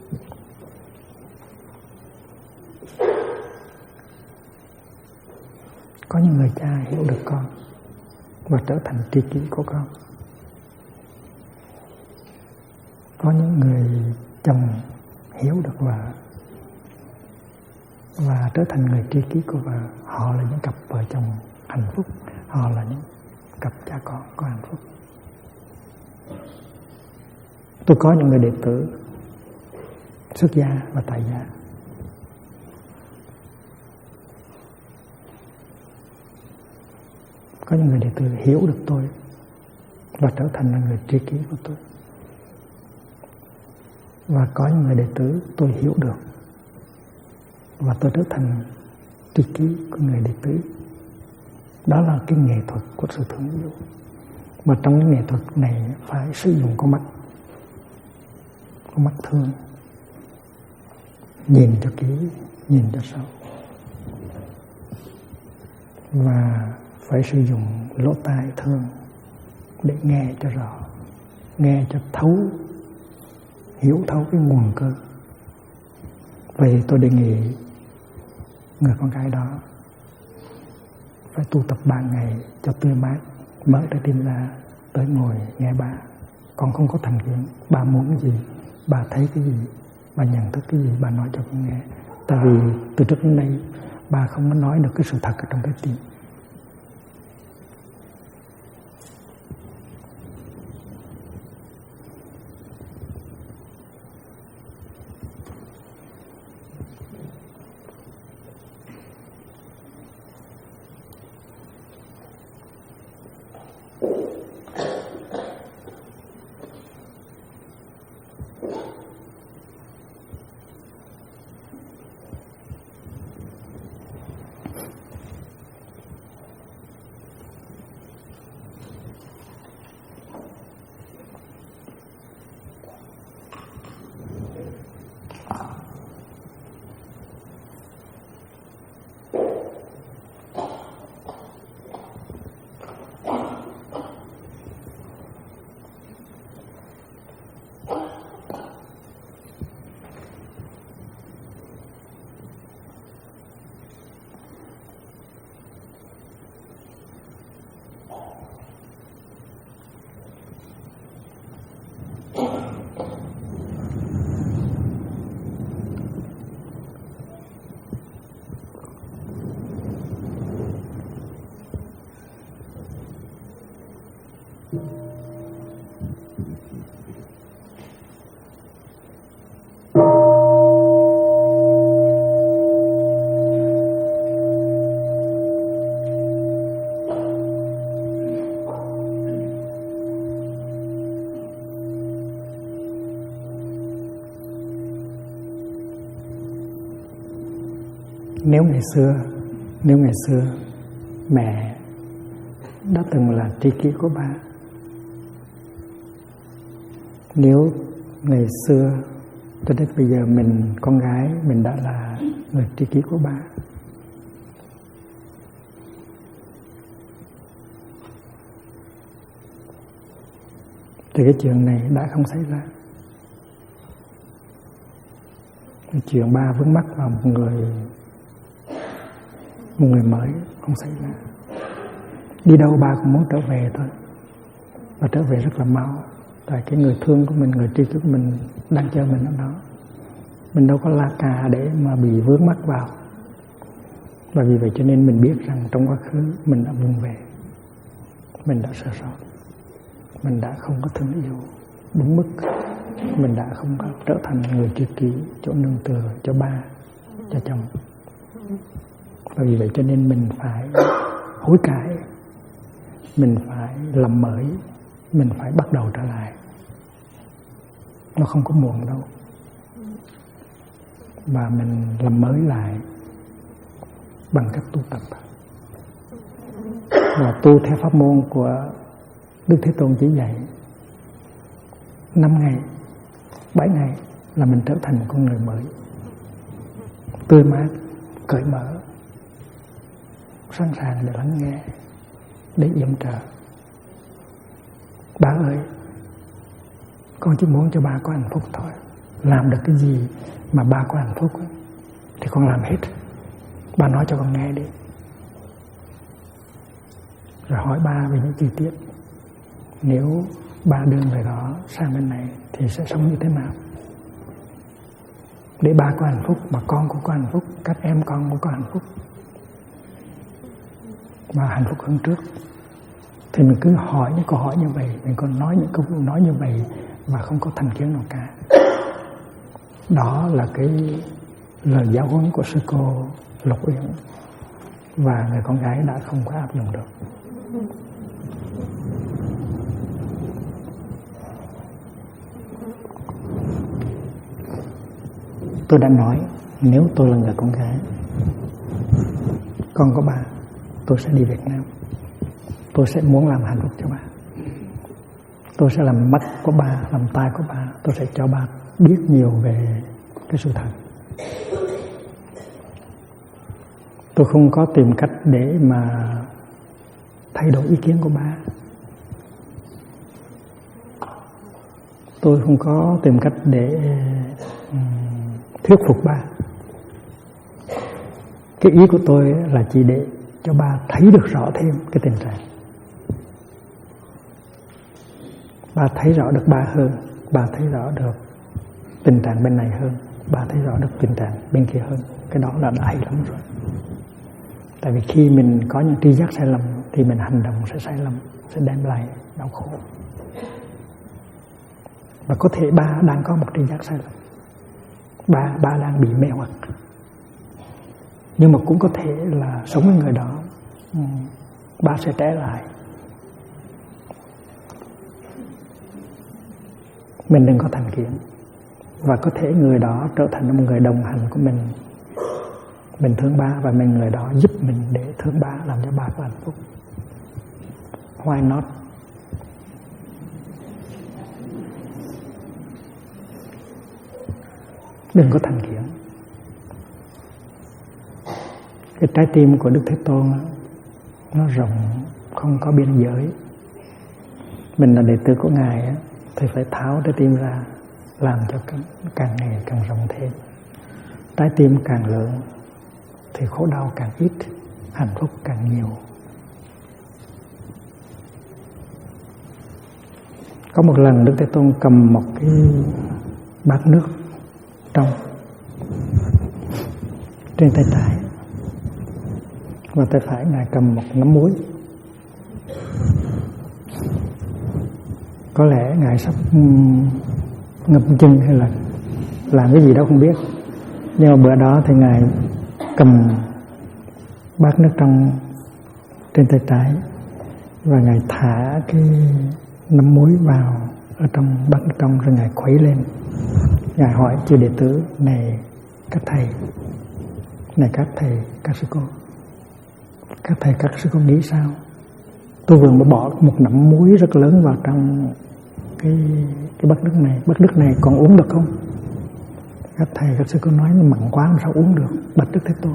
Có những người cha hiểu được con và trở thành tri kỷ của con. Có những người chồng hiểu được vợ và trở thành người tri kỷ của vợ. Họ là những cặp vợ chồng hạnh phúc, họ là những cặp cha con có hạnh phúc. Tôi có những người đệ tử xuất gia và tại gia. Có những người đệ tử hiểu được tôi và trở thành là người tri kỷ của tôi. Và có những người đệ tử tôi hiểu được và tôi trở thành tri kỷ của người đệ tử. Đó là cái nghệ thuật của sự thương yêu. Mà trong cái nghệ thuật này phải sử dụng con mắt thương, nhìn cho kỹ, nhìn cho sâu, và phải sử dụng lỗ tai thương để nghe cho rõ, nghe cho thấu, hiểu thấu cái nguồn cơn. Vậy tôi đề nghị người con gái đó phải tu tập 3 ngày cho tươi mát, mở trái tim ra, tới ngồi nghe bà. Con không có thành kiến, bà muốn cái gì, bà thấy cái gì, bà nhận thức cái gì, bà nói cho con nghe. Tại vì từ trước đến nay bà không có nói được cái sự thật ở trong cái tim. Nếu ngày xưa mẹ đã từng là tri kỷ của ba, nếu ngày xưa cho đến bây giờ mình con gái mình đã là người tri kỷ của ba, thì cái chuyện này đã không xảy ra. Cái chuyện ba vướng mắc vào một người mới không xảy ra. Đi đâu bà cũng muốn trở về thôi, và trở về rất là mau. Tại cái người thương của mình, người tri kỷ của mình đang chờ mình ở đó. Mình đâu có la cà để mà bị vướng mắc vào. Và vì vậy cho nên mình biết rằng trong quá khứ mình đã vụng về, mình đã sơ sót, mình đã không có thương yêu đúng mức, mình đã không có trở thành người tri kỷ, chỗ nương tựa cho ba, cho chồng. Và vì vậy cho nên mình phải hối cải, mình phải làm mới, mình phải bắt đầu trở lại. Nó không có muộn đâu. Và mình làm mới lại bằng cách tu tập. Và tu theo pháp môn của Đức Thế Tôn chỉ dạy 5 ngày, 7 ngày là mình trở thành con người mới, tươi mát, cởi mở, sẵn sàng để lắng nghe, để yểm trợ. Ba ơi, con chỉ muốn cho ba có hạnh phúc thôi. Làm được cái gì mà ba có hạnh phúc thì con làm hết. Ba nói cho con nghe đi. Rồi hỏi ba về những chi tiết. Nếu ba đưa người đó sang bên này thì sẽ sống như thế nào, để ba có hạnh phúc mà con cũng có hạnh phúc, các em con cũng có hạnh phúc và hạnh phúc hơn trước. Thì mình cứ hỏi những câu hỏi như vậy, mình còn nói những câu nói như vậy và không có thành kiến nào cả. Đó là cái lời giáo huấn của sư cô Lục Uyển, và người con gái đã không có áp dụng được. Tôi đã nói, nếu tôi là người con gái, con có ba, tôi sẽ đi Việt Nam. Tôi sẽ muốn làm hạnh phúc cho ba. Tôi sẽ làm mắt của ba, làm tai của ba. Tôi sẽ cho ba biết nhiều về cái sự thật. Tôi không có tìm cách để mà thay đổi ý kiến của ba. Tôi không có tìm cách để thuyết phục ba. Cái ý của tôi là chỉ để cho ba thấy được rõ thêm cái tình trạng. Ba thấy rõ được ba hơn, ba thấy rõ được tình trạng bên này hơn, ba thấy rõ được tình trạng bên kia hơn. Cái đó là đã hay lắm rồi. Tại vì khi mình có những tri giác sai lầm thì mình hành động sẽ sai lầm, sẽ đem lại đau khổ. Và có thể ba đang có một tri giác sai lầm, ba đang bị mê hoặc, nhưng mà cũng có thể là sống với người đó, ba sẽ trẻ lại. Mình đừng có thành kiến. Và có thể người đó trở thành một người đồng hành của mình. Mình thương ba và người đó giúp mình để thương ba, làm cho ba có hạnh phúc. Why not? Đừng có thành kiến. Cái trái tim của Đức Thế Tôn nó rộng, không có biên giới. Mình là đệ tử của Ngài thì phải tháo trái tim ra, làm cho càng ngày càng rộng thêm. Trái tim càng lớn thì khổ đau càng ít, hạnh phúc càng nhiều. Có một lần Đức Thế Tôn cầm một cái bát nước trong trên tay trái, và tay phải Ngài cầm một nắm muối. Có lẽ Ngài sắp ngập chân hay là làm cái gì đó không biết. Nhưng mà bữa đó thì Ngài cầm bát nước trong trên tay trái và Ngài thả cái nắm muối vào ở trong bát nước trong, rồi Ngài khuấy lên. Ngài hỏi chư đệ tử: này các thầy, này các thầy, các sư cô, các thầy các sư cô nghĩ sao? Tôi vừa mới bỏ một nắm muối rất lớn vào trong cái bát nước này còn uống được không? Các thầy các sư cô nói mặn quá làm sao uống được, bạch Đức Thế Tôn.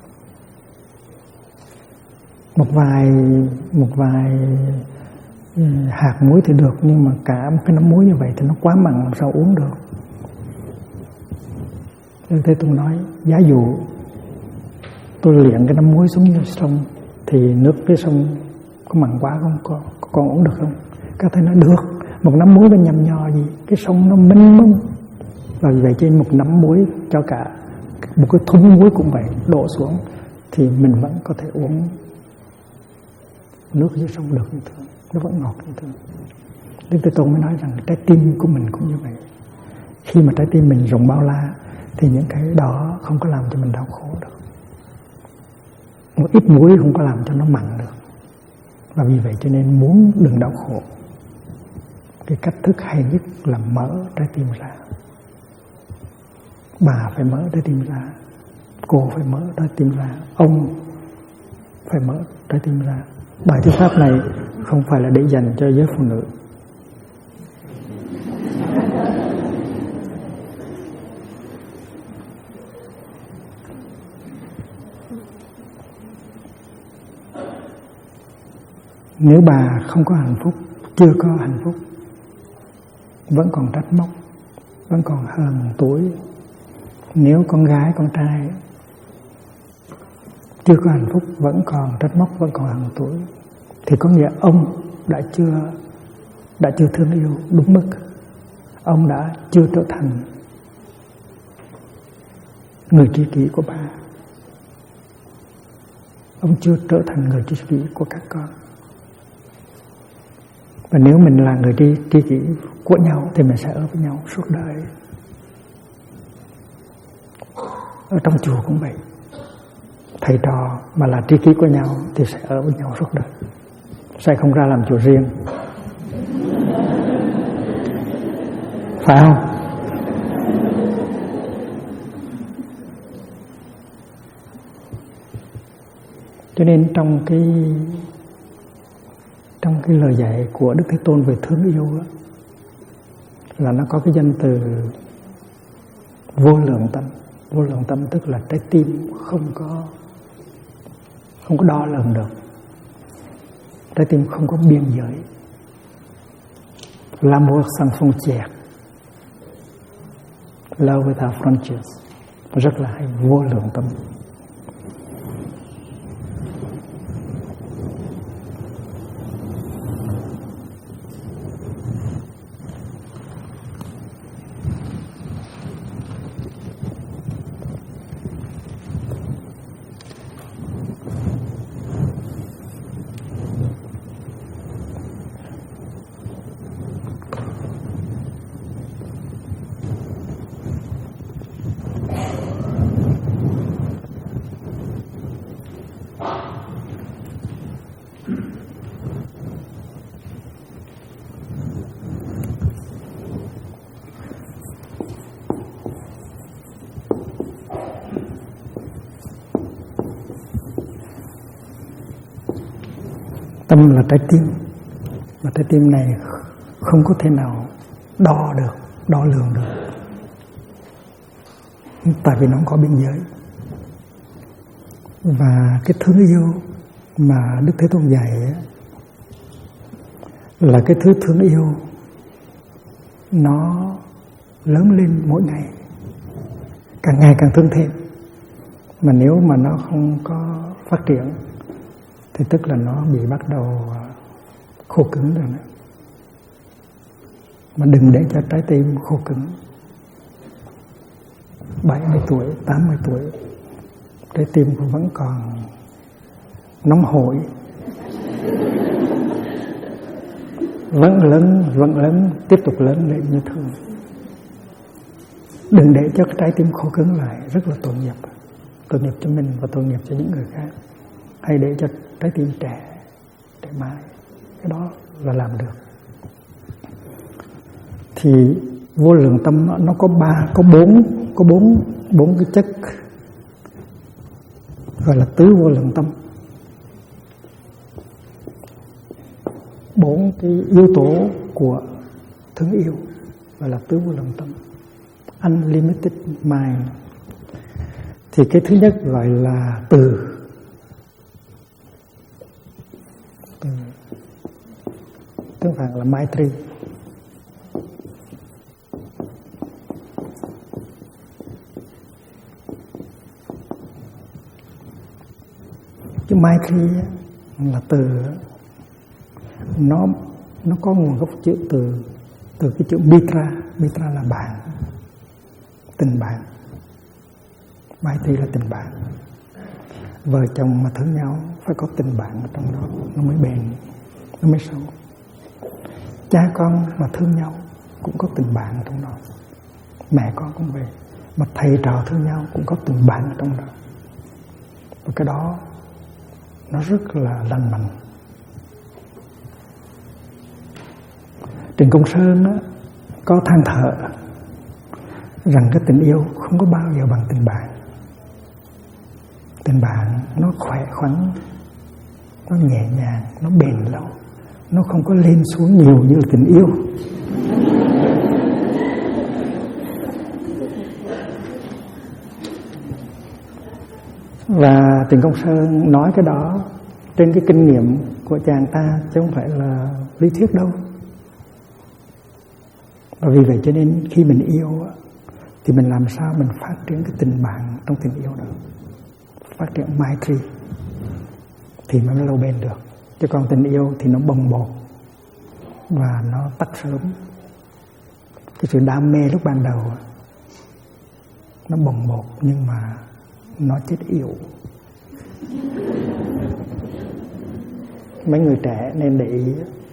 Một vài hạt muối thì được, nhưng mà cả một cái nắm muối như vậy thì nó quá mặn, làm sao uống được? Đức Thế Tôn nói: giá dụ tôi liệng cái nắm muối xuống sông thì nước cái sông có mặn quá không, có còn uống được không? Các thầy nói được, một nắm muối bên nhầm nhò gì, cái sông nó mênh mông. Và vì vậy trên một nắm muối cho cả một cái thúng muối cũng vậy đổ xuống thì mình vẫn có thể uống nước dưới sông được như thường, nó vẫn ngọt như thường. Đức Thế Tôn mới nói rằng trái tim của mình cũng như vậy. Khi mà trái tim mình rộng bao la thì những cái đó không có làm cho mình đau khổ được. Một ít muối không có làm cho nó mặn được. Và vì vậy cho nên muốn đừng đau khổ, cái cách thức hay nhất là mở trái tim ra. Bà phải mở trái tim ra, cô phải mở trái tim ra, ông phải mở trái tim ra. Bài thuyết pháp này không phải là để dành cho giới phụ nữ. Nếu bà không có hạnh phúc, chưa có hạnh phúc, vẫn còn trách móc, vẫn còn hờn tuổi. Nếu con gái, con trai chưa có hạnh phúc, vẫn còn trách móc, vẫn còn hờn tuổi, thì có nghĩa ông đã chưa thương yêu đúng mức. Ông đã chưa trở thành người tri kỷ của bà. Ông chưa trở thành người tri kỷ của các con. Và nếu mình là người tri kỷ của nhau thì mình sẽ ở với nhau suốt đời. Ở trong chùa cũng vậy. Thầy trò mà là tri kỷ của nhau thì sẽ ở với nhau suốt đời, sẽ không ra làm chùa riêng. Phải không? Cho nên trong cái lời dạy của Đức Thế Tôn về thương yêu đó, là nó có cái danh từ vô lượng tâm. Vô lượng tâm tức là trái tim không có đo lường được, trái tim không có biên giới. L'amour sans frontières, love without frontiers, rất là hay. Vô lượng tâm. Tâm là trái tim, và trái tim này không có thể nào đo lường được, tại vì nó không có biên giới. Và cái thương yêu mà Đức Thế Tôn dạy là cái thứ thương yêu nó lớn lên mỗi ngày, càng ngày càng thương thêm. Mà nếu mà nó không có phát triển thì tức là nó bị bắt đầu khô cứng rồi đó. Mà đừng để cho trái tim khô cứng. 70 tuổi, 80 tuổi, trái tim cũng vẫn còn nóng hổi, vẫn lớn, tiếp tục lớn lên như thường. Đừng để cho trái tim khô cứng lại, rất là tội nghiệp cho mình và tội nghiệp cho những người khác. Hãy để cho trái tim trẻ mãi, cái đó là làm được. Thì vô lượng tâm nó có bốn cái chất gọi là tứ vô lượng tâm. 4 cái yếu tố của thương yêu gọi là tứ vô lượng tâm, unlimited mind. Thì cái thứ nhất gọi là từ tương phản là Maitri. Chữ Maitri là từ nó có nguồn gốc chữ từ cái chữ mitra. Mitra là bạn, tình bạn. Maitri là tình bạn. Vợ chồng mà thương nhau phải có tình bạn ở trong đó, nó mới bền, nó mới sâu. Cha con mà thương nhau cũng có tình bạn ở trong đó, mẹ con cũng vậy. Mà thầy trò thương nhau cũng có tình bạn ở trong đó. Và cái đó nó rất là lành mạnh. Trịnh Công Sơn á, có than thở rằng cái tình yêu không có bao giờ bằng tình bạn. Tình bạn nó khỏe khoắn, nó nhẹ nhàng, nó bền lâu, nó không có lên xuống nhiều như là tình yêu. Và Trịnh Công Sơn nói cái đó trên cái kinh nghiệm của chàng ta, chứ không phải là lý thuyết đâu. Và vì vậy cho nên khi mình yêu thì mình làm sao mình phát triển cái tình bạn trong tình yêu đó, phát triển Maitri thì mới lâu bền được. Chứ còn tình yêu thì nó bồng bột và nó tắt sớm. Cái sự đam mê lúc ban đầu nó bồng bột nhưng mà nó chết yểu. Mấy người trẻ nên để ý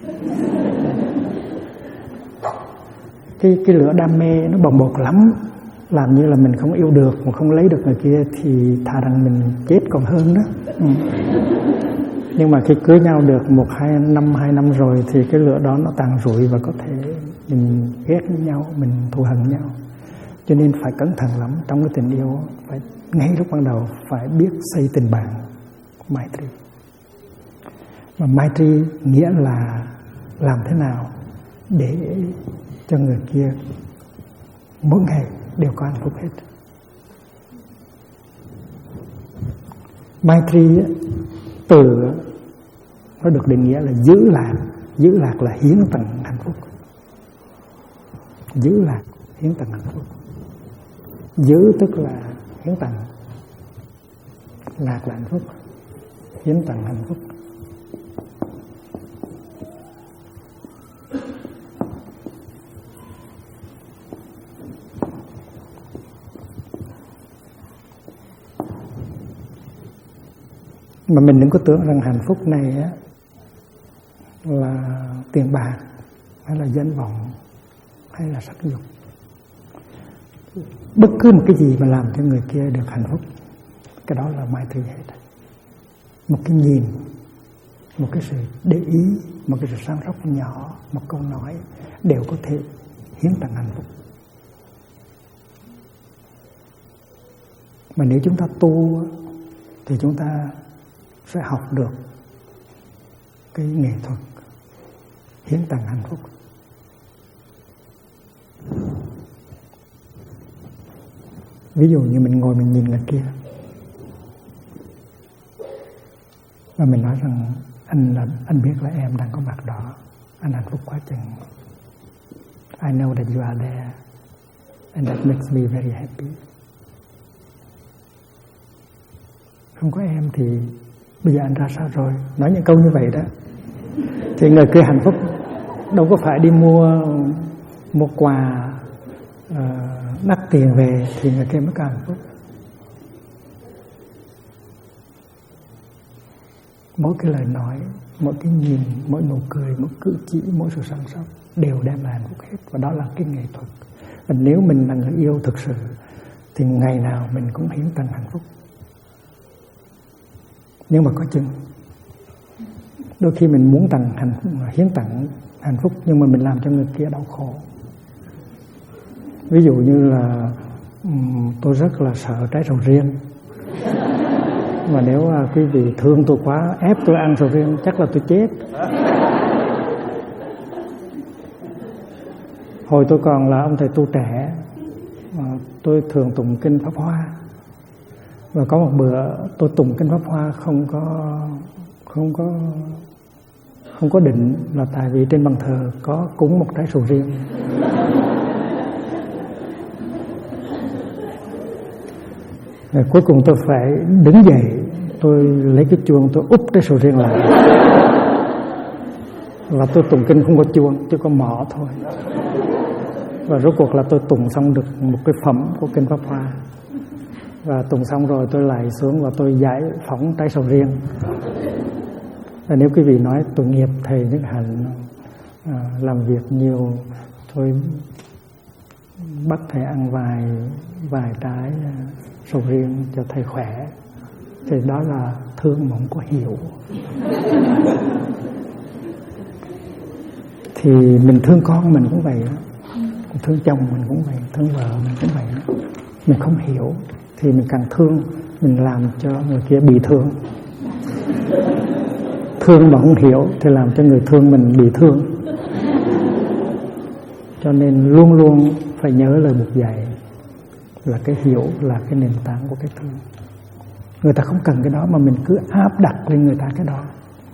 cái lửa đam mê nó bồng bột lắm, làm như là mình không yêu được mà không lấy được người kia thì thà rằng mình chết còn hơn đó. Nhưng mà khi cưới nhau được 1-2 năm rồi thì cái lửa đó nó tàn rụi và có thể mình ghét nhau, mình thù hằn nhau. Cho nên phải cẩn thận lắm trong cái tình yêu, phải ngay lúc ban đầu phải biết xây tình bạn Maitri. Mà Maitri nghĩa là làm thế nào để cho người kia mỗi ngày đều có hạnh phúc hết. Maitri từ nó được định nghĩa là giữ lạc là hiến tặng hạnh phúc. Giữ lạc, hiến tặng hạnh phúc. Giữ tức là hiến tặng, lạc là hạnh phúc, hiến tặng hạnh phúc. Mà mình đừng có tưởng rằng hạnh phúc này á, là tiền bạc hay là danh vọng hay là sắc dục. Bất cứ một cái gì mà làm cho người kia được hạnh phúc, cái đó là Maitri hết. Một cái nhìn, một cái sự để ý, một cái sự săn sóc nhỏ, một câu nói đều có thể hiến tặng hạnh phúc. Mà nếu chúng ta tu thì chúng ta sẽ học được cái nghệ thuật hiến tặng hạnh phúc. Ví dụ như mình ngồi mình nhìn người kia và mình nói rằng anh biết là em đang có mặt đó, anh hạnh phúc quá chừng. I know that you are there and that makes me very happy. Không có em thì bây giờ anh ra sao rồi? Nói những câu như vậy đó thì người kia hạnh phúc. Đâu có phải đi mua quà đắt tiền về thì người kia mới có hạnh phúc. Mỗi cái lời nói, mỗi cái nhìn, mỗi nụ cười, mỗi cử chỉ, mỗi sự săn sóc đều đem lại hạnh phúc hết. Và đó là cái nghệ thuật. Và nếu mình là người yêu thực sự thì ngày nào mình cũng hiến tặng hạnh phúc. Nhưng mà có chừng đôi khi mình muốn hiến tặng hạnh phúc nhưng mà mình làm cho người kia đau khổ. Ví dụ như là tôi rất là sợ trái sầu riêng, mà nếu quý vị thương tôi quá, ép tôi ăn sầu riêng chắc là tôi chết. Hồi tôi còn là ông thầy tu trẻ, tôi thường tụng kinh Pháp Hoa. Và có một bữa tôi tụng kinh Pháp Hoa không có định, là tại vì trên bàn thờ có cúng một trái sầu riêng. Rồi cuối cùng tôi phải đứng dậy, tôi lấy cái chuông tôi úp trái sầu riêng lại. Và tôi tụng kinh không có chuông, chỉ có mõ thôi. Và rốt cuộc là tôi tụng xong được một cái phẩm của kinh Pháp Hoa. Và tụng xong rồi tôi lại xuống và tôi giải phóng trái sầu riêng. Và nếu quý vị nói tội nghiệp thầy Nhất Hạnh làm việc nhiều, tôi bắt thầy ăn vài trái sầu riêng cho thầy khỏe, thì đó là thương mà không có hiểu. Thì mình thương con mình cũng vậy đó, thương chồng mình cũng vậy, thương vợ mình cũng vậy đó. Mình không hiểu thì mình càng thương, mình làm cho người kia bị thương. Thương mà không hiểu thì làm cho người thương mình bị thương. Cho nên luôn luôn phải nhớ lời Bụt dạy là cái hiểu là cái nền tảng của cái thương. Người ta không cần cái đó mà mình cứ áp đặt lên người ta cái đó.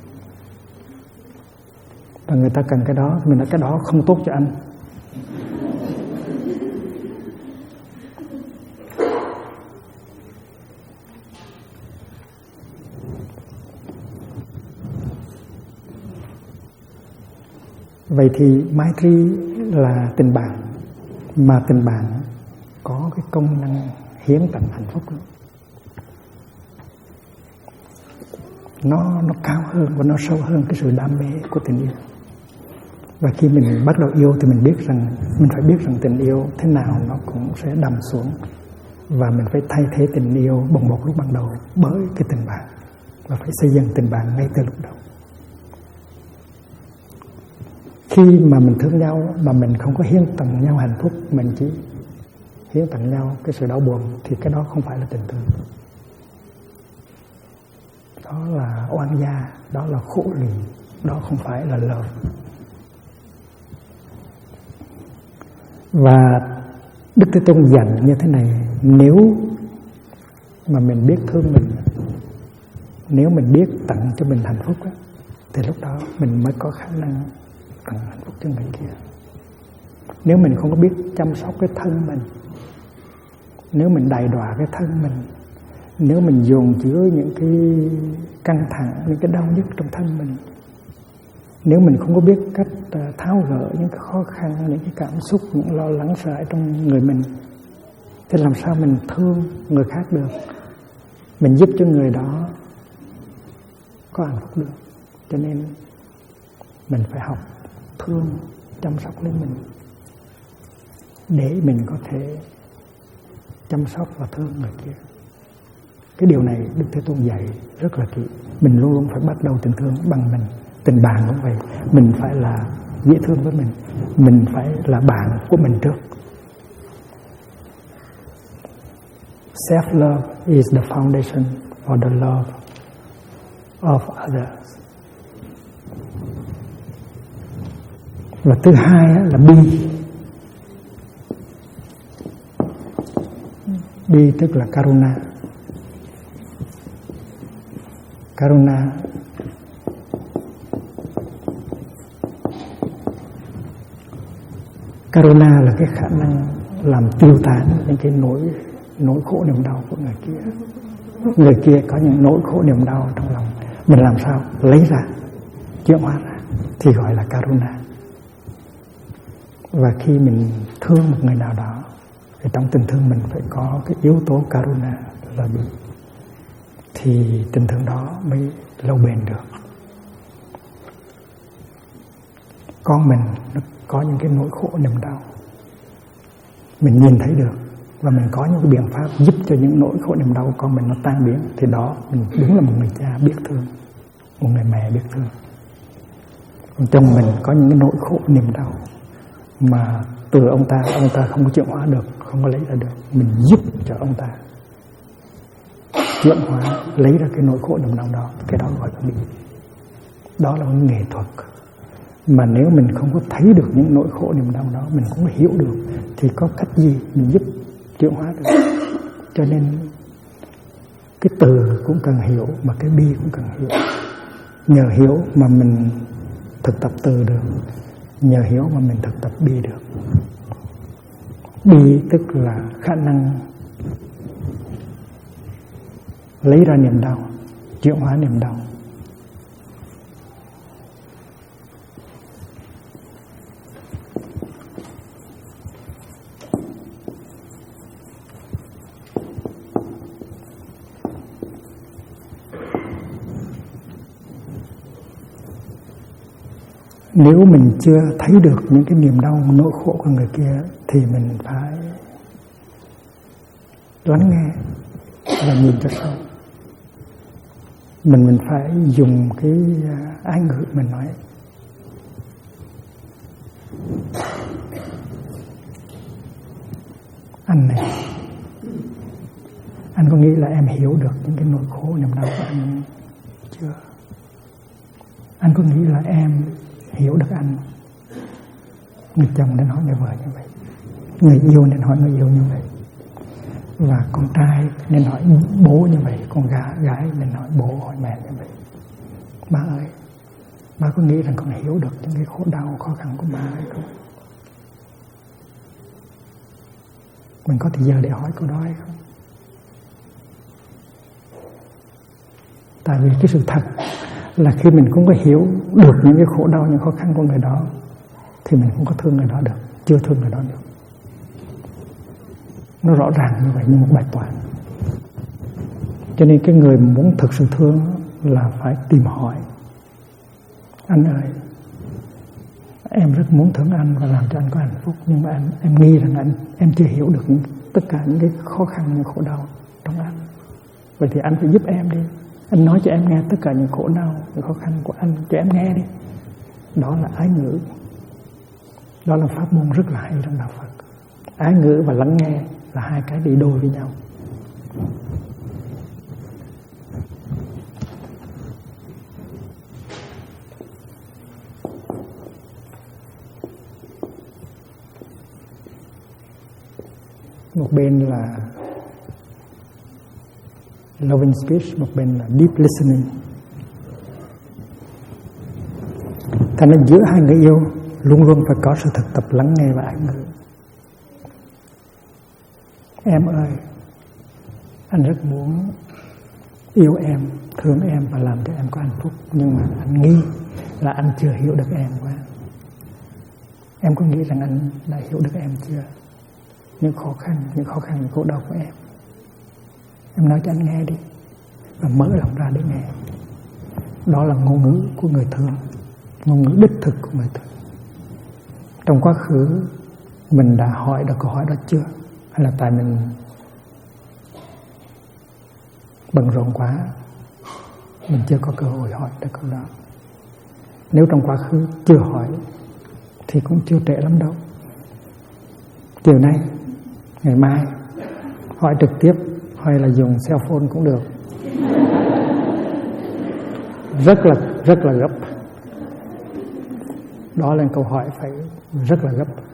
Và người ta cần cái đó, mình nói cái đó không tốt cho anh. Vậy thì Maitri là tình bạn, mà tình bạn có cái công năng hiến tặng hạnh phúc đó. Nó cao hơn và nó sâu hơn cái sự đam mê của tình yêu. Và khi mình bắt đầu yêu thì mình phải biết rằng tình yêu thế nào nó cũng sẽ đầm xuống. Và mình phải thay thế tình yêu bồng bột lúc ban đầu bởi cái tình bạn. Và phải xây dựng tình bạn ngay từ lúc đầu. Khi mà mình thương nhau mà mình không có hiến tặng nhau hạnh phúc, mình chỉ hiến tặng nhau cái sự đau buồn, thì cái đó không phải là tình thương. Đó là oan gia, đó là khổ lụy, đó không phải là lời. Và Đức Thế Tôn dặn như thế này: nếu mà mình biết thương mình, nếu mình biết tặng cho mình hạnh phúc, thì lúc đó mình mới có khả năng tặng hạnh phúc cho người kia. Nếu mình không có biết chăm sóc cái thân mình, nếu mình đày đọa cái thân mình, nếu mình dồn chứa những cái căng thẳng, những cái đau nhức trong thân mình, nếu mình không có biết cách tháo gỡ những cái khó khăn, những cái cảm xúc, những lo lắng sợ hãi trong người mình, thì làm sao mình thương người khác được, mình giúp cho người đó có hạnh phúc được. Cho nên mình phải học thương, chăm sóc lấy mình, để mình có thể chăm sóc và thương người kia. Cái điều này Đức Thế Tôn dạy rất là kỹ. Mình luôn luôn phải bắt đầu tình thương bằng mình. Tình bạn cũng vậy, mình phải là dễ thương với mình phải là bạn của mình trước. Self-love is the foundation for the love of others. Và thứ hai là bi. Bi tức là Karuna. Karuna là cái khả năng làm tiêu tán những cái nỗi khổ niềm đau của người kia. Người kia có những nỗi khổ niềm đau trong lòng, mình làm sao lấy ra, chuyển hóa ra, thì gọi là Karuna. Và khi mình thương một người nào đó, thì trong tình thương mình phải có cái yếu tố Karuna là bi, thì tình thương đó mới lâu bền được. Con mình nó có những cái nỗi khổ niềm đau, mình nhìn thấy được, và mình có những cái biện pháp giúp cho những nỗi khổ niềm đau con mình nó tan biến, thì đó mình đúng là một người cha biết thương, một người mẹ biết thương. Còn chồng mình có những cái nỗi khổ niềm đau mà từ ông ta không có chuyển hóa được, không có lấy ra được, mình giúp cho ông ta chuyển hóa, lấy ra cái nỗi khổ niềm đau đó, cái đó gọi là bi. Đó là một nghệ thuật. Mà nếu mình không có thấy được những nỗi khổ niềm đau đó, mình không có hiểu được, thì có cách gì mình giúp chuyển hóa được. Cho nên cái từ cũng cần hiểu, mà cái bi cũng cần hiểu. Nhờ hiểu mà mình thực tập từ được, nhờ hiểu mà mình thực tập bi được. Bi tức là khả năng lấy ra niềm đau, chuyển hóa niềm đau. Nếu mình chưa thấy được những cái niềm đau, nỗi khổ của người kia thì mình phải lắng nghe và nhìn cho sâu. Mình phải dùng cái ái ngữ mình nói. Anh này, anh có nghĩ là em hiểu được những cái nỗi khổ niềm đau của anh chưa? Anh có nghĩ là em hiểu được anh? Người chồng nên hỏi người vợ như vậy, người yêu nên hỏi người yêu như vậy, và con trai nên hỏi bố như vậy, con gái nên hỏi bố hỏi mẹ như vậy. Ba ơi, ba có nghĩ rằng con hiểu được những cái khổ đau khó khăn của ba hay không? Mình có thời giờ để hỏi câu đó hay không? Tại vì cái sự thật là khi mình không có hiểu được những cái khổ đau, những khó khăn của người đó thì mình không có thương người đó được, chưa thương người đó được. Nó rõ ràng như vậy, như một bài toán. Cho nên cái người muốn thực sự thương là phải tìm hỏi. Anh ơi, em rất muốn thương anh và làm cho anh có hạnh phúc, nhưng mà em nghi rằng em chưa hiểu được tất cả những cái khó khăn, những khổ đau trong anh. Vậy thì anh phải giúp em đi. Anh nói cho em nghe tất cả những khổ đau, những khó khăn của anh cho em nghe đi. Đó là ái ngữ. Đó là pháp môn rất là hay trong đạo Phật. Ái ngữ và lắng nghe là hai cái đi đôi với nhau. Một bên là loving speech, một bên là deep listening. Thành ra giữa hai người yêu luôn luôn phải có sự thực tập lắng nghe và ái ngữ. Em ơi, anh rất muốn yêu em, thương em và làm cho em có hạnh phúc, nhưng mà anh nghi là anh chưa hiểu được em quá. Em có nghĩ rằng anh đã hiểu được em chưa? Những khó khăn, những khổ đau của em nói cho anh nghe đi, và mở lòng ra để nghe. Đó là ngôn ngữ của người thương, ngôn ngữ đích thực của người thương. Trong quá khứ mình đã hỏi được câu hỏi đó chưa? Hay là tại mình bận rộn quá, mình chưa có cơ hội hỏi được câu đó. Nếu trong quá khứ chưa hỏi thì cũng chưa trễ lắm đâu. Chiều nay, ngày mai hỏi trực tiếp, hay là dùng cell phone cũng được. Rất là gấp. Đó là câu hỏi phải rất là gấp.